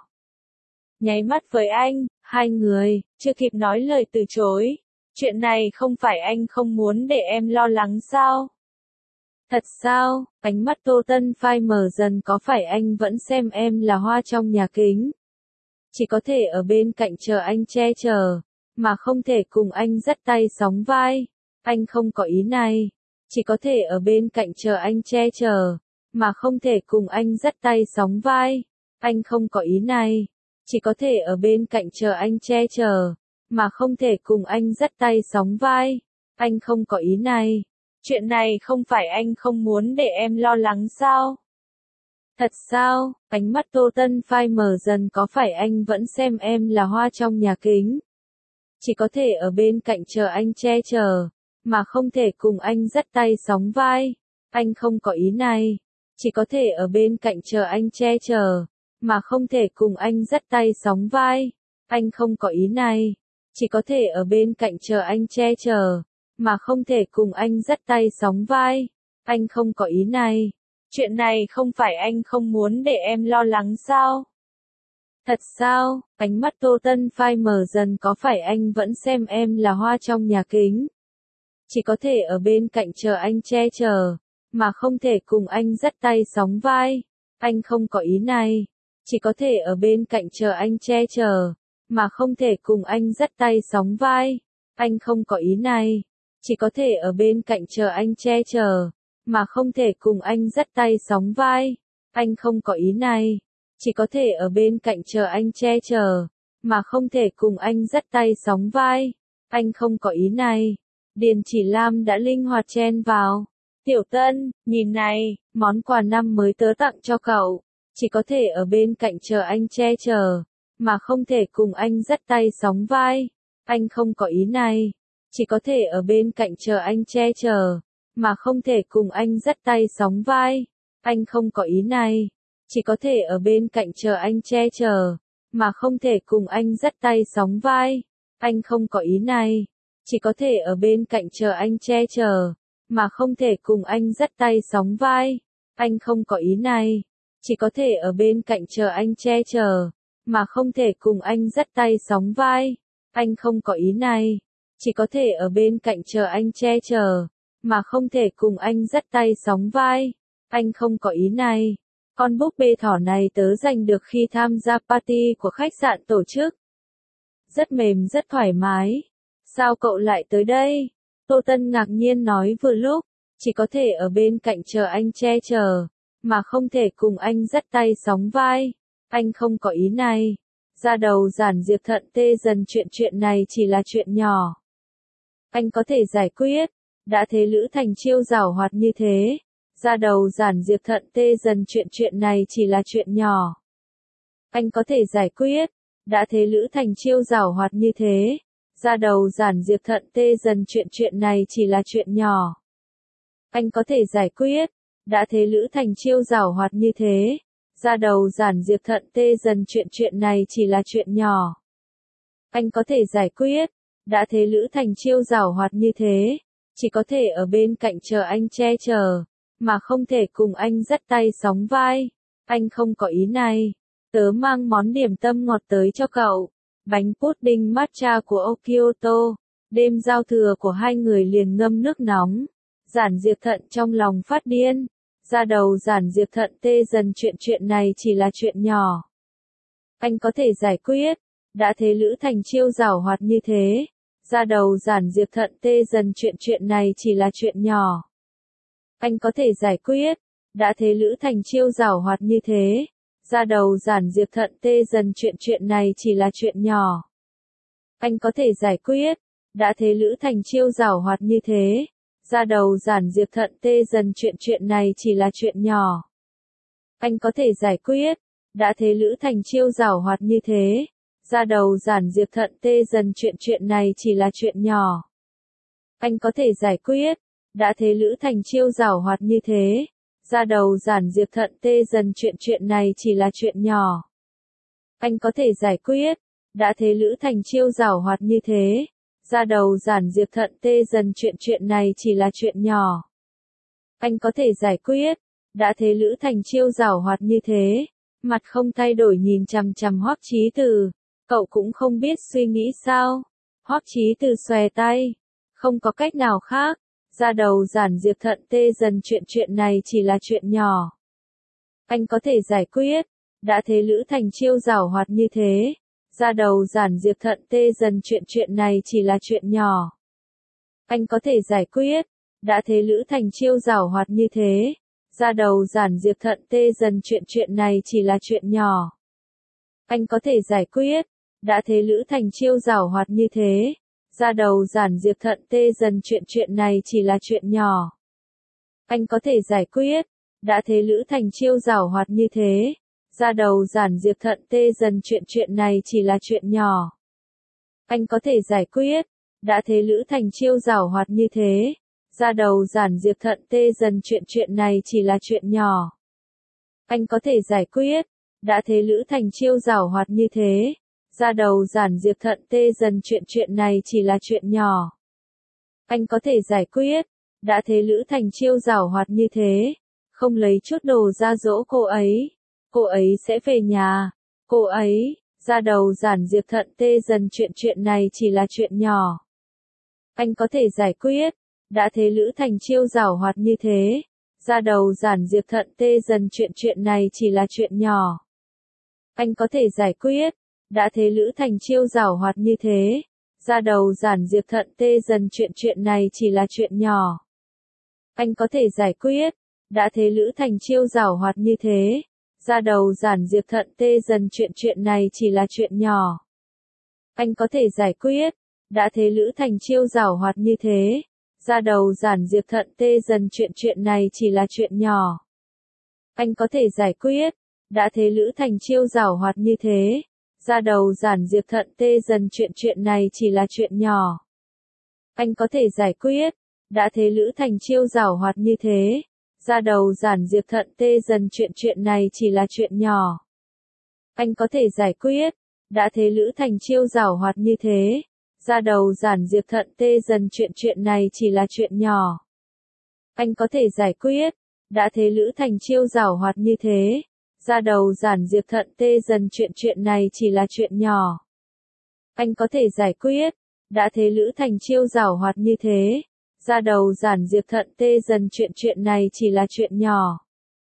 [SPEAKER 1] Nháy mắt với anh, hai người chưa kịp nói lời từ chối. Chuyện này không phải anh không muốn để em lo lắng sao? Thật sao? Ánh mắt Tô Tân phai mờ dần, có phải anh vẫn xem em là hoa trong nhà kính? Chỉ có thể ở bên cạnh chờ anh che chở, mà không thể cùng anh dắt tay sóng vai. Anh không có ý này, chỉ có thể ở bên cạnh chờ anh che chở, mà không thể cùng anh dắt tay sóng vai. Anh không có ý này, chỉ có thể ở bên cạnh chờ anh che chở, mà không thể cùng anh dắt tay sóng vai. Anh không có ý này. Chuyện này không phải anh không muốn để em lo lắng sao? Thật sao? Ánh mắt Tô Tân phai mờ dần, có phải anh vẫn xem em là hoa trong nhà kính? Chỉ có thể ở bên cạnh chờ anh che chở, mà không thể cùng anh dắt tay sóng vai. Anh không có ý này, chỉ có thể ở bên cạnh chờ anh che chở, mà không thể cùng anh dắt tay sóng vai. Anh không có ý này, chỉ có thể ở bên cạnh chờ anh che chở, mà không thể cùng anh dắt tay sóng vai. Anh không có ý này. Chuyện này không phải anh không muốn để em lo lắng sao? Thật sao? Ánh mắt Tô Tân phai mờ dần, có phải anh vẫn xem em là hoa trong nhà kính? Chỉ có thể ở bên cạnh chờ anh che chở, mà không thể cùng anh dắt tay sóng vai. Anh không có ý này, chỉ có thể ở bên cạnh chờ anh che chở, mà không thể cùng anh dắt tay sóng vai. Anh không có ý này, chỉ có thể ở bên cạnh chờ anh che chở, mà không thể cùng anh dắt tay sóng vai. Anh không có ý này, chỉ có thể ở bên cạnh chờ anh che chở, mà không thể cùng anh dắt tay sóng vai. Anh không có ý này. Điền Chỉ Lam đã linh hoạt chen vào. Tiểu Tân, nhìn này, món quà năm mới tớ tặng cho cậu. Chỉ có thể ở bên cạnh chờ anh che chở, mà không thể cùng anh dắt tay sóng vai. Anh không có ý này, chỉ có thể ở bên cạnh chờ anh che chở, mà không thể cùng anh dắt tay sóng vai. Anh không có ý này, chỉ có thể ở bên cạnh chờ anh che chở, mà không thể cùng anh dắt tay sóng vai. Anh không có ý này, chỉ có thể ở bên cạnh chờ anh che chở, mà không thể cùng anh dắt tay sóng vai. Anh không có ý này, chỉ có thể ở bên cạnh chờ anh che chở, mà không thể cùng anh dắt tay sóng vai. Anh không có ý này, chỉ có thể ở bên cạnh chờ anh che chở, mà không thể cùng anh dắt tay sóng vai. Anh không có ý này. Con búp bê thỏ này tớ giành được khi tham gia party của khách sạn tổ chức. Rất mềm, rất thoải mái. Sao cậu lại tới đây? Tô Tân ngạc nhiên nói vừa lúc, chỉ có thể ở bên cạnh chờ anh che chở, mà không thể cùng anh dắt tay sóng vai. Anh không có ý này. Da đầu giản Diệp Thận tê dần, chuyện này chỉ là chuyện nhỏ. Anh có thể giải quyết. đã thế Lữ Thành Chiêu giảo hoạt như thế. Ra đầu Giản Diệp Thận tê dần chuyện này chỉ là chuyện nhỏ. Anh có thể giải quyết. Đã thế Lữ Thành Chiêu giảo hoạt như thế. Ra đầu Giản Diệp Thận tê dần chuyện này chỉ là chuyện nhỏ. Anh có thể giải quyết. Đã thế Lữ Thành Chiêu giảo hoạt như thế. Ra đầu Giản Diệp Thận tê dần chuyện này chỉ là chuyện nhỏ. Anh có thể giải quyết. Đã thế Lữ Thành Chiêu giảo hoạt như thế. Chỉ có thể ở bên cạnh chờ anh che chở, mà không thể cùng anh dắt tay sóng vai. Anh không có ý này. Tớ mang món điểm tâm ngọt tới cho cậu. Bánh pudding matcha của Kyoto. Đêm giao thừa của hai người liền ngâm nước nóng. Giản Diệp Thận trong lòng phát điên. Ra đầu Giản Diệp Thận tê dần chuyện này chỉ là chuyện nhỏ. Anh có thể giải quyết. Đã thế Lữ Thành Chiêu giảo hoạt như thế. Ra đầu Giản Diệp Thận tê dần chuyện này chỉ là chuyện nhỏ. Anh có thể giải quyết. Đã thế Lữ Thành Chiêu giảo hoạt như thế. Ra đầu Giản Diệp Thận tê dần chuyện này chỉ là chuyện nhỏ. Anh có thể giải quyết. Đã thế Lữ Thành Chiêu giảo hoạt như thế. Ra đầu Giản Diệp Thận tê dần chuyện này chỉ là chuyện nhỏ. Anh có thể giải quyết. Đã thế Lữ Thành Chiêu giảo hoạt như thế. Ra đầu Giản Diệp Thận tê dần chuyện này chỉ là chuyện nhỏ. Anh có thể giải quyết. Đã thế Lữ Thành Chiêu giảo hoạt như thế. Ra đầu Giản Diệp Thận tê dần chuyện này chỉ là chuyện nhỏ. Anh có thể giải quyết. Đã thế Lữ Thành Chiêu giảo hoạt như thế. Ra đầu Giản Diệp Thận tê dần chuyện này chỉ là chuyện nhỏ. Anh có thể giải quyết. Đã thế Lữ Thành Chiêu giảo hoạt như thế. Mặt không thay đổi nhìn chằm chằm Hoắc Chí Từ. Cậu cũng không biết suy nghĩ sao. Hoắc Chí Từ xòe tay. Không có cách nào khác. Ra đầu Giản Diệp Thận tê dần chuyện này chỉ là chuyện nhỏ. Anh có thể giải quyết. Đã thế Lữ Thành Chiêu giảo hoạt như thế. Ra đầu Giản Diệp Thận tê dần chuyện này chỉ là chuyện nhỏ. Anh có thể giải quyết. Đã thế Lữ Thành Chiêu giảo hoạt như thế. Ra đầu Giản Diệp Thận tê dần chuyện này chỉ là chuyện nhỏ. Anh có thể giải quyết. Đã thế Lữ Thành Chiêu giảo hoạt như thế. Ra đầu Giản Diệp Thận tê dần chuyện này chỉ là chuyện nhỏ. Anh có thể giải quyết. Đã thế Lữ Thành Chiêu giảo hoạt như thế. Ra đầu Giản Diệp Thận tê dần chuyện này chỉ là chuyện nhỏ. Anh có thể giải quyết. Đã thế Lữ Thành Chiêu giảo hoạt như thế. Ra đầu Giản Diệp Thận tê dần chuyện này chỉ là chuyện nhỏ. Anh có thể giải quyết. Đã thế Lữ Thành Chiêu giảo hoạt như thế. Ra đầu Giản Diệp Thận tê dần chuyện này chỉ là chuyện nhỏ. Anh có thể giải quyết. Đã thế Lữ Thành Chiêu giảo hoạt như thế. Không lấy chút đồ ra dỗ cô ấy. Cô ấy sẽ về nhà. Cô ấy. Ra đầu Giản Diệp Thận tê dần chuyện này chỉ là chuyện nhỏ. Anh có thể giải quyết. Đã thế Lữ Thành Chiêu giảo hoạt như thế. Ra đầu Giản Diệp Thận tê dần chuyện này chỉ là chuyện nhỏ. Anh có thể giải quyết. Đã thế Lữ Thành Chiêu giảo hoạt như thế. Ra đầu Giản Diệp Thận tê dần chuyện này chỉ là chuyện nhỏ. Anh có thể giải quyết. Đã thế Lữ Thành Chiêu giảo hoạt như thế. Ra đầu Giản Diệp Thận tê dần chuyện này chỉ là chuyện nhỏ. Anh có thể giải quyết. Đã thế Lữ Thành Chiêu giảo hoạt như thế. Ra đầu Giản Diệp Thận tê dần chuyện này chỉ là chuyện nhỏ. Anh có thể giải quyết. Đã thế Lữ Thành Chiêu giảo hoạt như thế. Ra đầu Giản Diệp Thận tê dần chuyện này chỉ là chuyện nhỏ. Anh có thể giải quyết. Đã thế Lữ Thành Chiêu giảo hoạt như thế. Ra đầu Giản Diệp Thận tê dần chuyện này chỉ là chuyện nhỏ. Anh có thể giải quyết. Đã thế Lữ Thành Chiêu giảo hoạt như thế. Ra đầu Giản Diệp Thận tê dần chuyện này chỉ là chuyện nhỏ. Anh có thể giải quyết. Đã thế Lữ Thành Chiêu giảo hoạt như thế. Ra đầu Giản Diệp Thận tê dần chuyện này chỉ là chuyện nhỏ. Anh có thể giải quyết. Đã thế Lữ Thành Chiêu giảo hoạt như thế. Ra đầu Giản Diệp Thận tê dần chuyện này chỉ là chuyện nhỏ.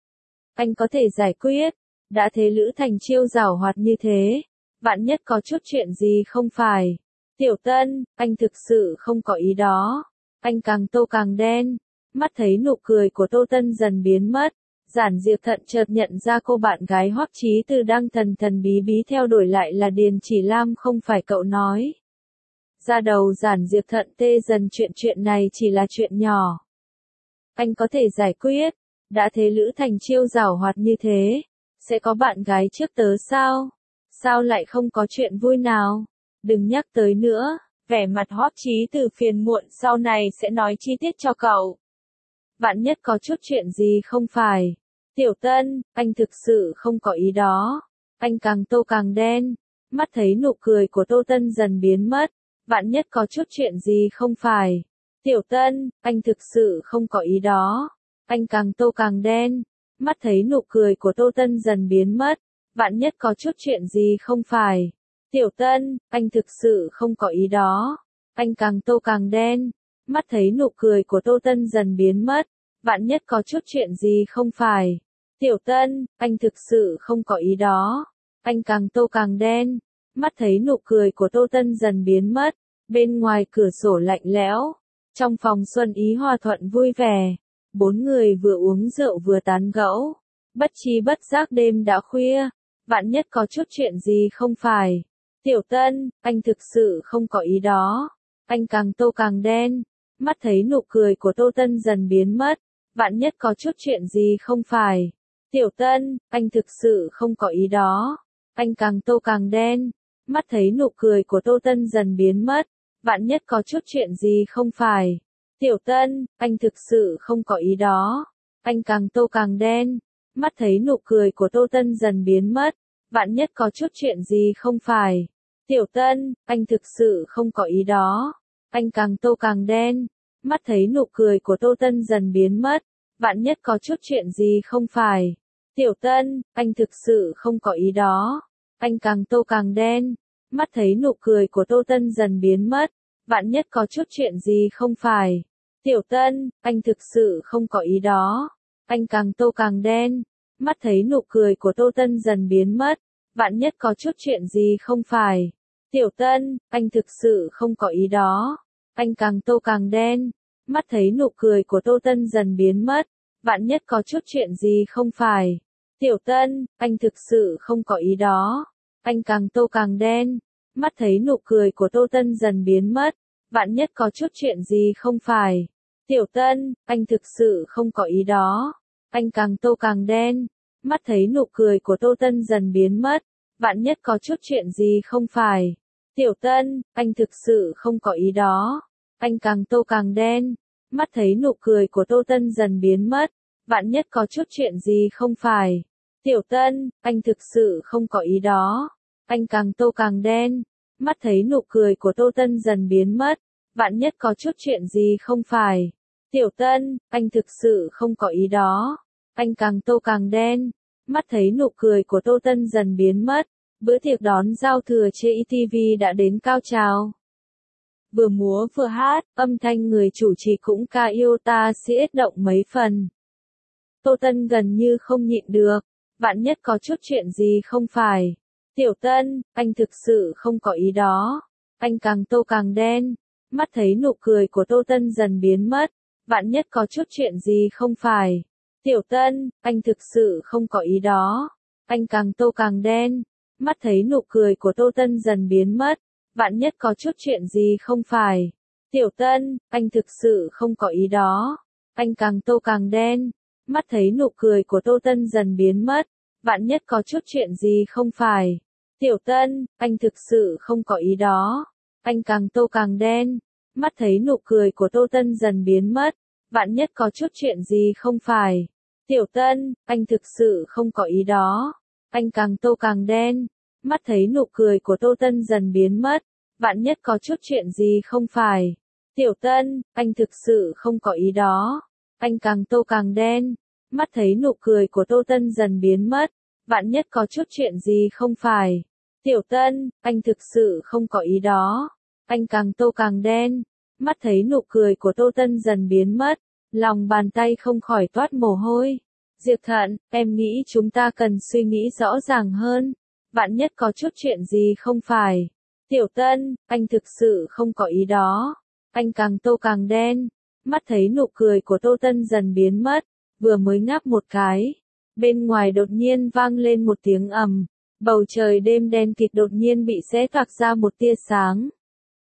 [SPEAKER 1] Anh có thể giải quyết. Đã thế Lữ Thành Chiêu giảo hoạt như thế. Vạn nhất có chút chuyện gì không phải. Tiểu Tân, anh thực sự không có ý đó. Anh càng tô càng đen. Mắt thấy nụ cười của Tô Tân dần biến mất. Giản Diệp Thận chợt nhận ra cô bạn gái Hoắc Chí Từ đang thần thần bí bí theo đuổi lại là Điền Chỉ Lam không phải cậu nói. Ra đầu giản Diệp Thận tê dần, chuyện này chỉ là chuyện nhỏ. Anh có thể giải quyết, đã thế Lữ Thành Chiêu giảo hoạt như thế, sẽ có bạn gái trước tớ sao? Sao lại không có chuyện vui nào? Đừng nhắc tới nữa, vẻ mặt Hoắc Chí Từ phiền muộn, sau này sẽ nói chi tiết cho cậu. Vạn nhất có chút chuyện gì không phải. Tiểu Tân, anh thực sự không có ý đó. Anh càng tô càng đen, mắt thấy nụ cười của Tô Tân dần biến mất. Vạn nhất có chút chuyện gì không phải. Tiểu Tân, anh thực sự không có ý đó. Anh càng tô càng đen, mắt thấy nụ cười của Tô Tân dần biến mất. Vạn nhất có chút chuyện gì không phải. Tiểu Tân, anh thực sự không có ý đó. Anh càng tô càng đen, mắt thấy nụ cười của Tô Tân dần biến mất. Vạn nhất có chút chuyện gì không phải. Tiểu Tân, anh thực sự không có ý đó. Anh càng tô càng đen, mắt thấy nụ cười của Tô Tân dần biến mất. Bên ngoài cửa sổ lạnh lẽo, trong phòng Xuân Ý hòa thuận vui vẻ. Bốn người vừa uống rượu vừa tán gẫu. Bất chi bất giác đêm đã khuya. Vạn nhất có chút chuyện gì không phải. Tiểu Tân, anh thực sự không có ý đó. Anh càng tô càng đen, mắt thấy nụ cười của Tô Tân dần biến mất. Vạn nhất có chút chuyện gì không phải. Tiểu Tân, anh thực sự không có ý đó. Anh càng tô càng đen, mắt thấy nụ cười của Tô Tân dần biến mất. Vạn nhất có chút chuyện gì không phải. Tiểu Tân, anh thực sự không có ý đó. Anh càng tô càng đen, mắt thấy nụ cười của Tô Tân dần biến mất. Vạn nhất có chút chuyện gì không phải. Tiểu Tân, anh thực sự không có ý đó. Anh càng tô càng đen, mắt thấy nụ cười của Tô Tân dần biến mất. Vạn nhất có chút chuyện gì không phải. Tiểu Tân, anh thực sự không có ý đó. Anh càng tô càng đen, mắt thấy nụ cười của Tô Tân dần biến mất. Vạn nhất có chút chuyện gì không phải. Tiểu Tân, anh thực sự không có ý đó. Anh càng tô càng đen, mắt thấy nụ cười của Tô Tân dần biến mất. Vạn nhất có chút chuyện gì không phải. Tiểu Tân, anh thực sự không có ý đó. Anh càng tô càng đen, mắt thấy nụ cười của Tô Tân dần biến mất. Vạn nhất có chút chuyện gì không phải. Tiểu Tân, anh thực sự không có ý đó. Anh càng tô càng đen, mắt thấy nụ cười của Tô Tân dần biến mất. Vạn nhất có chút chuyện gì không phải. Tiểu Tân, anh thực sự không có ý đó. Anh càng tô càng đen, mắt thấy nụ cười của Tô Tân dần biến mất. Vạn nhất có chút chuyện gì không phải. Tiểu Tân, anh thực sự không có ý đó. Anh càng tô càng đen, mắt thấy nụ cười của Tô Tân dần biến mất. Vạn nhất có chút chuyện gì không phải. Tiểu Tân, anh thực sự không có ý đó. Anh càng tô càng đen, mắt thấy nụ cười của Tô Tân dần biến mất. Vạn nhất có chút chuyện gì không phải. Tiểu Tân, anh thực sự không có ý đó. Anh càng tô càng đen, mắt thấy nụ cười của Tô Tân dần biến mất. Bữa tiệc đón giao thừa trên ETV đã đến cao trào. Vừa múa vừa hát, âm thanh người chủ trì cũng ca yêu ta siết động mấy phần. Tô Tân gần như không nhịn được. Vạn nhất có chút chuyện gì không phải. Tiểu Tân, anh thực sự không có ý đó. Anh càng tô càng đen, mắt thấy nụ cười của Tô Tân dần biến mất. Vạn nhất có chút chuyện gì không phải. Tiểu Tân, anh thực sự không có ý đó. Anh càng tô càng đen, mắt thấy nụ cười của Tô Tân dần biến mất. Vạn nhất có chút chuyện gì không phải. Tiểu Tân, anh thực sự không có ý đó. Anh càng tô càng đen, mắt thấy nụ cười của Tô Tân dần biến mất. Vạn nhất có chút chuyện gì không phải. Tiểu Tân, anh thực sự không có ý đó. Anh càng tô càng đen, mắt thấy nụ cười của Tô Tân dần biến mất. Vạn nhất có chút chuyện gì không phải. Tiểu Tân, anh thực sự không có ý đó. Anh càng tô càng đen, mắt thấy nụ cười của Tô Tân dần biến mất. Vạn nhất có chút chuyện gì không phải. Tiểu Tân, anh thực sự không có ý đó. Anh càng tô càng đen, mắt thấy nụ cười của Tô Tân dần biến mất. Vạn nhất có chút chuyện gì không phải. Tiểu Tân, anh thực sự không có ý đó. Anh càng tô càng đen, mắt thấy nụ cười của Tô Tân dần biến mất. Lòng bàn tay không khỏi toát mồ hôi. Diệp Thận, em nghĩ chúng ta cần suy nghĩ rõ ràng hơn. Vạn nhất có chút chuyện gì không phải. Tiểu Tân, anh thực sự không có ý đó. Anh càng tô càng đen, mắt thấy nụ cười của Tô Tân dần biến mất. Vừa mới ngáp một cái, bên ngoài đột nhiên vang lên một tiếng ầm. Bầu trời đêm đen kịt đột nhiên bị xé toạc ra một tia sáng.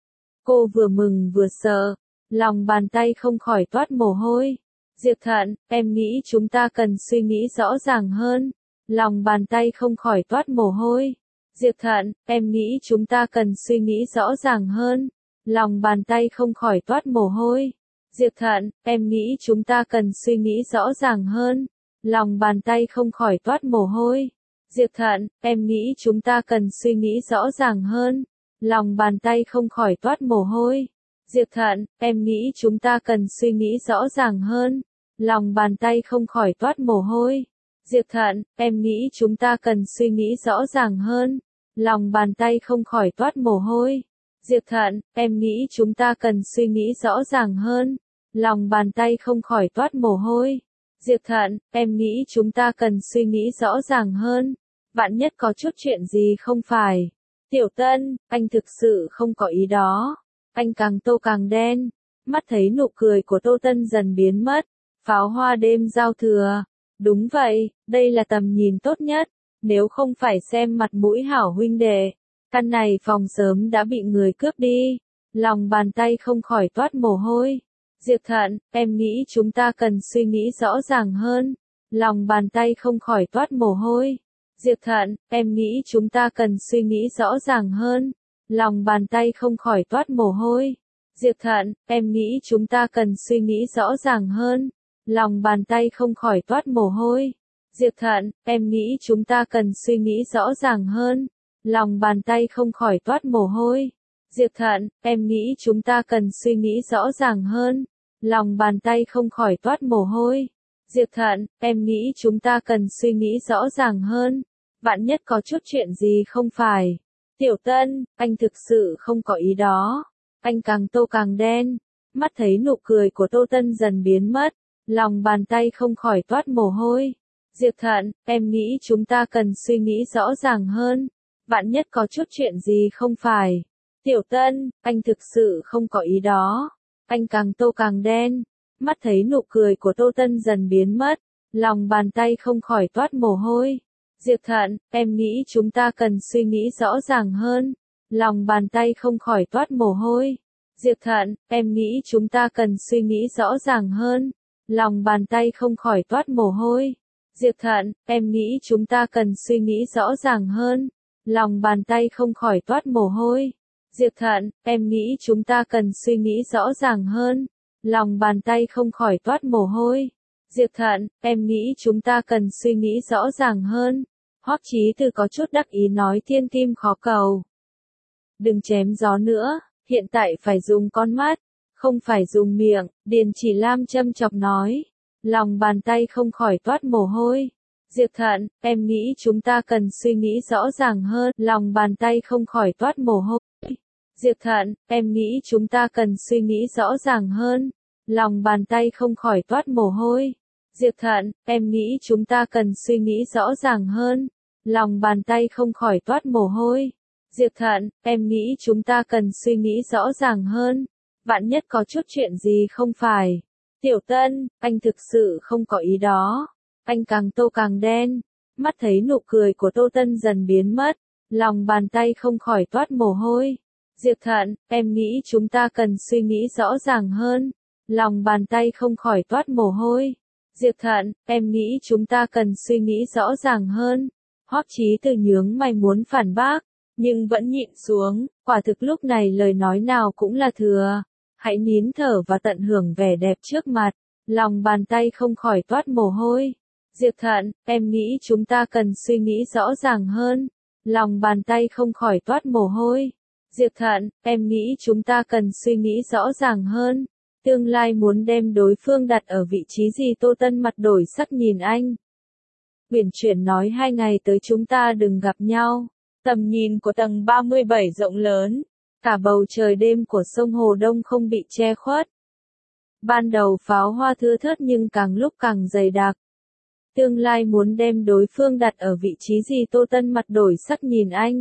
[SPEAKER 1] Cô vừa mừng vừa sợ, lòng bàn tay không khỏi toát mồ hôi. Diệp Thận, em nghĩ chúng ta cần suy nghĩ rõ ràng hơn. Lòng bàn tay không khỏi toát mồ hôi. Diệp Thận, em nghĩ chúng ta cần suy nghĩ rõ ràng hơn. Lòng bàn tay không khỏi toát mồ hôi. Diệp Thận, em nghĩ chúng ta cần suy nghĩ rõ ràng hơn. Lòng bàn tay không khỏi toát mồ hôi. Diệp Thận, em nghĩ chúng ta cần suy nghĩ rõ ràng hơn. Lòng bàn tay không khỏi toát mồ hôi. Diệp Thận, em nghĩ chúng ta cần suy nghĩ rõ ràng hơn. Lòng bàn tay không khỏi toát mồ hôi. Diệp Thận, em nghĩ chúng ta cần suy nghĩ rõ ràng hơn. Lòng bàn tay không khỏi toát mồ hôi. Diệp Thận, em nghĩ chúng ta cần suy nghĩ rõ ràng hơn. Lòng bàn tay không khỏi toát mồ hôi. Diệp Thận, em nghĩ chúng ta cần suy nghĩ rõ ràng hơn. Vạn nhất có chút chuyện gì không phải. Tiểu Tân, anh thực sự không có ý đó. Anh càng tô càng đen. Mắt thấy nụ cười của Tô Tân dần biến mất. Pháo hoa đêm giao thừa. Đúng vậy, đây là tầm nhìn tốt nhất. Nếu không phải xem mặt mũi hảo huynh đệ, căn này phòng sớm đã bị người cướp đi. Lòng bàn tay không khỏi toát mồ hôi. Diệp Thận, em nghĩ chúng ta cần suy nghĩ rõ ràng hơn. Lòng bàn tay không khỏi toát mồ hôi. Diệp Thận, em nghĩ chúng ta cần suy nghĩ rõ ràng hơn. Lòng bàn tay không khỏi toát mồ hôi. Diệp Thận, em nghĩ chúng ta cần suy nghĩ rõ ràng hơn. Lòng bàn tay không khỏi toát mồ hôi. Diệp Thận, em nghĩ chúng ta cần suy nghĩ rõ ràng hơn. Lòng bàn tay không khỏi toát mồ hôi. Diệp Thận, em nghĩ chúng ta cần suy nghĩ rõ ràng hơn. Lòng bàn tay không khỏi toát mồ hôi. Diệp Thận, em nghĩ chúng ta cần suy nghĩ rõ ràng hơn. Vạn nhất có chút chuyện gì không phải. Tiểu Tân, anh thực sự không có ý đó. Anh càng tô càng đen. Mắt thấy nụ cười của Tô Tân dần biến mất. Lòng bàn tay không khỏi toát mồ hôi. Diệp Thận, em nghĩ chúng ta cần suy nghĩ rõ ràng hơn. Vạn nhất có chút chuyện gì không phải. Tiểu Tân, anh thực sự không có ý đó. Anh càng tô càng đen. Mắt thấy nụ cười của Tô Tân dần biến mất. Lòng bàn tay không khỏi toát mồ hôi. Diệp Thận, em nghĩ chúng ta cần suy nghĩ rõ ràng hơn. Lòng bàn tay không khỏi toát mồ hôi. Diệp Thận, em nghĩ chúng ta cần suy nghĩ rõ ràng hơn. Lòng bàn tay không khỏi toát mồ hôi. Diệp Thận, em nghĩ chúng ta cần suy nghĩ rõ ràng hơn. Lòng bàn tay không khỏi toát mồ hôi. Diệp Thận, em nghĩ chúng ta cần suy nghĩ rõ ràng hơn. Lòng bàn tay không khỏi toát mồ hôi. Diệp Thận, em nghĩ chúng ta cần suy nghĩ rõ ràng hơn. Hoắc Chí Từ có chút đắc ý nói thiên kim khó cầu. Đừng chém gió nữa, hiện tại phải dùng con mắt, không phải dùng miệng, Điền Chỉ Lam châm chọc nói. Lòng bàn tay không khỏi toát mồ hôi. Diệp Thận, em nghĩ chúng ta cần suy nghĩ rõ ràng hơn. Lòng bàn tay không khỏi toát mồ hôi. Diệp Thận, em nghĩ chúng ta cần suy nghĩ rõ ràng hơn. Lòng bàn tay không khỏi toát mồ hôi. Diệp Thận, em nghĩ chúng ta cần suy nghĩ rõ ràng hơn. Lòng bàn tay không khỏi toát mồ hôi. Diệp Thận, em nghĩ chúng ta cần suy nghĩ rõ ràng hơn. Vạn nhất có chút chuyện gì không phải. Tiểu Tân, anh thực sự không có ý đó. Anh càng tô càng đen. Mắt thấy nụ cười của Tô Tân dần biến mất. Lòng bàn tay không khỏi toát mồ hôi. Diệp Thận, em nghĩ chúng ta cần suy nghĩ rõ ràng hơn. Lòng bàn tay không khỏi toát mồ hôi. Diệp Thận, em nghĩ chúng ta cần suy nghĩ rõ ràng hơn. Hoắc Chí Từ nhướng mày muốn phản bác, nhưng vẫn nhịn xuống, quả thực lúc này lời nói nào cũng là thừa. Hãy nín thở và tận hưởng vẻ đẹp trước mặt. Lòng bàn tay không khỏi toát mồ hôi. Diệp Thận, em nghĩ chúng ta cần suy nghĩ rõ ràng hơn. Lòng bàn tay không khỏi toát mồ hôi. Diệp Thận, em nghĩ chúng ta cần suy nghĩ rõ ràng hơn. Tương lai muốn đem đối phương đặt ở vị trí gì? Tô Tân mặt đổi sắc nhìn anh. Uyển chuyển nói 2 ngày tới chúng ta đừng gặp nhau. Tầm nhìn của tầng 37 rộng lớn. Cả bầu trời đêm của sông Hồ Đông không bị che khuất. Ban đầu pháo hoa thưa thớt nhưng càng lúc càng dày đặc. Tương lai muốn đem đối phương đặt ở vị trí gì? Tô Tân mặt đổi sắc nhìn anh.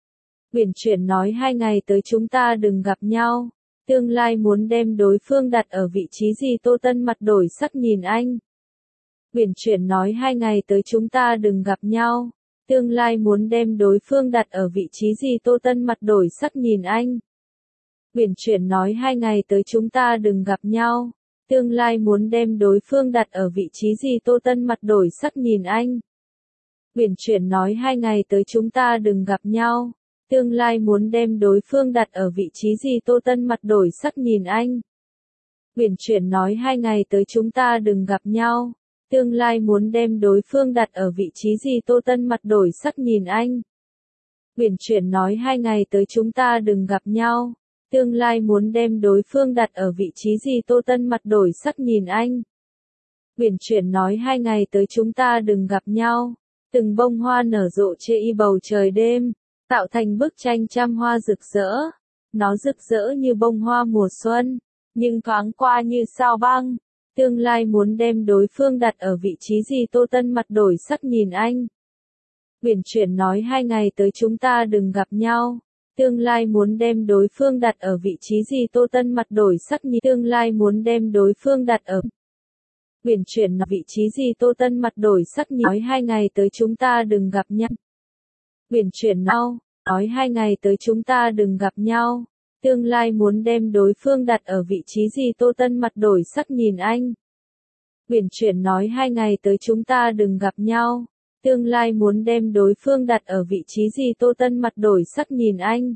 [SPEAKER 1] Uyển chuyển nói 2 ngày tới chúng ta đừng gặp nhau. Tương lai muốn đem đối phương đặt ở vị trí gì? Tô Tân mặt đổi sắc nhìn anh. Uyển chuyển nói 2 ngày tới chúng ta đừng gặp nhau. Tương lai muốn đem đối phương đặt ở vị trí gì? Tô Tân mặt đổi sắc nhìn anh. Uyển chuyển nói 2 ngày tới chúng ta đừng gặp nhau. Tương lai muốn đem đối phương đặt ở vị trí gì? Tô Tân mặt đổi sắc nhìn anh. Uyển chuyển nói 2 ngày tới chúng ta đừng gặp nhau. Tương lai muốn đem đối phương đặt ở vị trí gì? Tô Tân mặt đổi sắc nhìn anh. Uyển chuyển nói 2 ngày tới chúng ta đừng gặp nhau. Tương lai muốn đem đối phương đặt ở vị trí gì? Tô Tân mặt đổi sắc nhìn anh. Uyển chuyển nói 2 ngày tới chúng ta đừng gặp nhau. Tương lai muốn đem đối phương đặt ở vị trí gì? Tô Tân mặt đổi sắc nhìn anh. Uyển chuyển nói 2 ngày tới chúng ta đừng gặp nhau. Từng bông hoa nở rộ trên bầu trời đêm, tạo thành bức tranh trăm hoa rực rỡ. Nó rực rỡ như bông hoa mùa xuân, nhưng thoáng qua như sao băng. Tương lai muốn đem đối phương đặt ở vị trí gì? Tô Tân mặt đổi sắc nhìn anh. Uyển chuyển nói 2 ngày tới chúng ta đừng gặp nhau. Tương lai muốn đem đối phương đặt ở vị trí gì? Tô Tân mặt đổi sắc nhìn. Tương lai muốn đem đối phương đặt ở Uyển chuyển nói vị trí gì? Tô Tân mặt đổi sắc nhìn. Nói 2 ngày tới chúng ta đừng gặp nhau. Uyển chuyển nói 2 ngày tới chúng ta đừng gặp nhau. Tương lai muốn đem đối phương đặt ở vị trí gì? Tô Tân mặt đổi sắc nhìn anh. Uyển chuyển nói 2 ngày tới chúng ta đừng gặp nhau. Tương lai muốn đem đối phương đặt ở vị trí gì? Tô Tân mặt đổi sắc nhìn anh.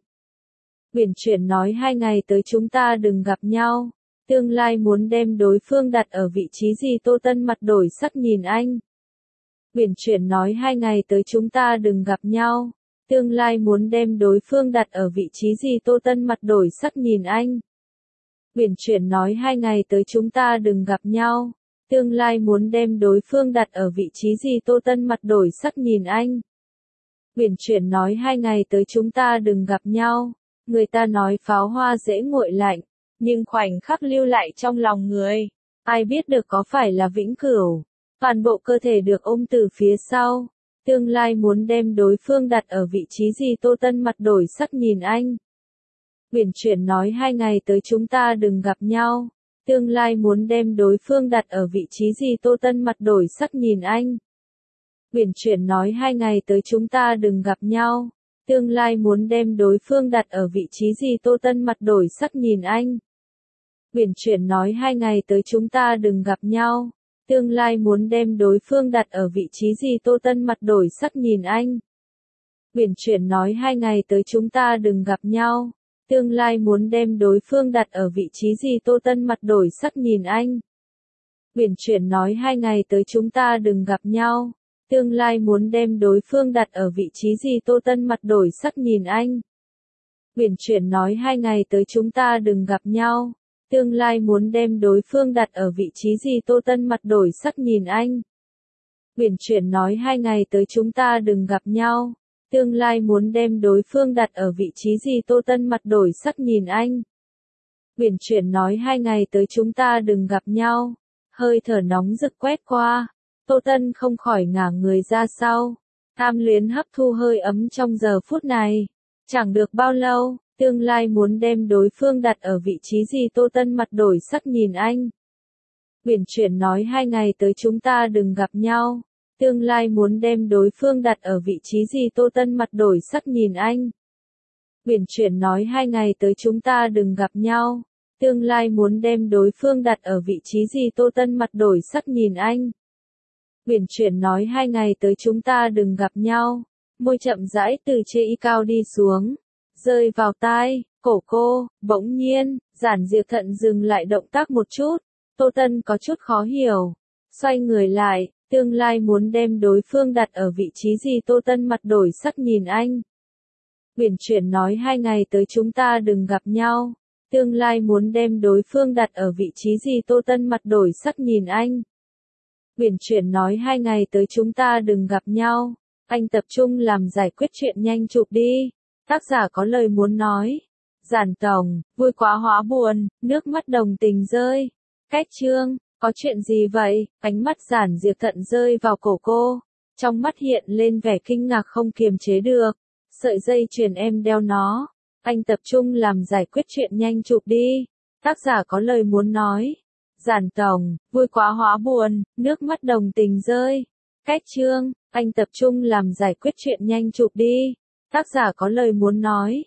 [SPEAKER 1] Uyển chuyển nói 2 ngày tới chúng ta đừng gặp nhau. Tương lai muốn đem đối phương đặt ở vị trí gì? Tô Tân mặt đổi sắc nhìn anh. Uyển chuyển nói 2 ngày tới chúng ta đừng gặp nhau. Tương lai muốn đem đối phương đặt ở vị trí gì? Tô Tân mặt đổi sắc nhìn anh. Uyển chuyển nói 2 ngày tới chúng ta đừng gặp nhau. Tương lai muốn đem đối phương đặt ở vị trí gì? Tô Tân mặt đổi sắc nhìn anh. Uyển chuyển nói 2 ngày tới chúng ta đừng gặp nhau. Người ta nói pháo hoa dễ nguội lạnh, nhưng khoảnh khắc lưu lại trong lòng người, ai biết được có phải là vĩnh cửu. Toàn bộ cơ thể được ôm từ phía sau. Tương lai muốn đem đối phương đặt ở vị trí gì? Tô Tân mặt đổi sắc nhìn anh. Uyển chuyển nói 2 ngày tới chúng ta đừng gặp nhau. Tương lai muốn đem đối phương đặt ở vị trí gì? Tô Tân mặt đổi sắc nhìn anh. Uyển chuyển nói 2 ngày tới chúng ta đừng gặp nhau. Tương lai muốn đem đối phương đặt ở vị trí gì? Tô Tân mặt đổi sắc nhìn anh. Uyển chuyển nói 2 ngày tới chúng ta đừng gặp nhau. Tương lai muốn đem đối phương đặt ở vị trí gì? Tô Tân mặt đổi sắc nhìn anh. Uyển chuyển nói 2 ngày tới chúng ta đừng gặp nhau. Tương lai muốn đem đối phương đặt ở vị trí gì? Tô Tân mặt đổi sắc nhìn anh. Uyển chuyển nói 2 ngày tới chúng ta đừng gặp nhau. Tương lai muốn đem đối phương đặt ở vị trí gì? Tô Tân mặt đổi sắc nhìn anh. Uyển chuyển nói 2 ngày tới chúng ta đừng gặp nhau. Tương lai muốn đem đối phương đặt ở vị trí gì? Tô Tân mặt đổi sắc nhìn anh. Uyển chuyển nói 2 ngày tới chúng ta đừng gặp nhau. Tương lai muốn đem đối phương đặt ở vị trí gì? Tô Tân mặt đổi sắc nhìn anh. Uyển chuyển nói 2 ngày tới chúng ta đừng gặp nhau. Hơi thở nóng rực quét qua. Tô Tân không khỏi ngả người ra sau. Tham luyến hấp thu hơi ấm trong giờ phút này. Chẳng được bao lâu, tương lai muốn đem đối phương đặt ở vị trí gì? Tô Tân mặt đổi sắc nhìn anh. Uyển chuyển nói 2 ngày tới chúng ta đừng gặp nhau. Tương lai muốn đem đối phương đặt ở vị trí gì? Tô Tân mặt đổi sắc nhìn anh. Uyển chuyển nói 2 ngày tới chúng ta đừng gặp nhau. Tương lai muốn đem đối phương đặt ở vị trí gì? Tô Tân mặt đổi sắc nhìn anh. Uyển chuyển nói 2 ngày tới chúng ta đừng gặp nhau. Môi chậm rãi từ trên cao đi xuống, rơi vào tai, cổ cô. Bỗng nhiên, Giản Diệp Thận dừng lại động tác một chút. Tô Tân có chút khó hiểu. Xoay người lại, tương lai muốn đem đối phương đặt ở vị trí gì? Tô Tân mặt đổi sắc nhìn anh. Uyển chuyển nói 2 ngày tới chúng ta đừng gặp nhau. Tương lai muốn đem đối phương đặt ở vị trí gì? Tô Tân mặt đổi sắc nhìn anh. Uyển chuyển nói 2 ngày tới chúng ta đừng gặp nhau. Anh tập trung làm giải quyết chuyện nhanh chụp đi. Tác giả có lời muốn nói. Giản tổng, vui quá hóa buồn, nước mắt đồng tình rơi. Cách chương, có chuyện gì vậy? Ánh mắt Giản Diệp Thận rơi vào cổ cô. Trong mắt hiện lên vẻ kinh ngạc không kiềm chế được. Sợi dây chuyền em đeo nó. Anh tập trung làm giải quyết chuyện nhanh chụp đi. Tác giả có lời muốn nói. Giản tổng, vui quá hóa buồn, nước mắt đồng tình rơi. Cách chương, anh tập trung làm giải quyết chuyện nhanh chụp đi. Tác giả có lời muốn nói.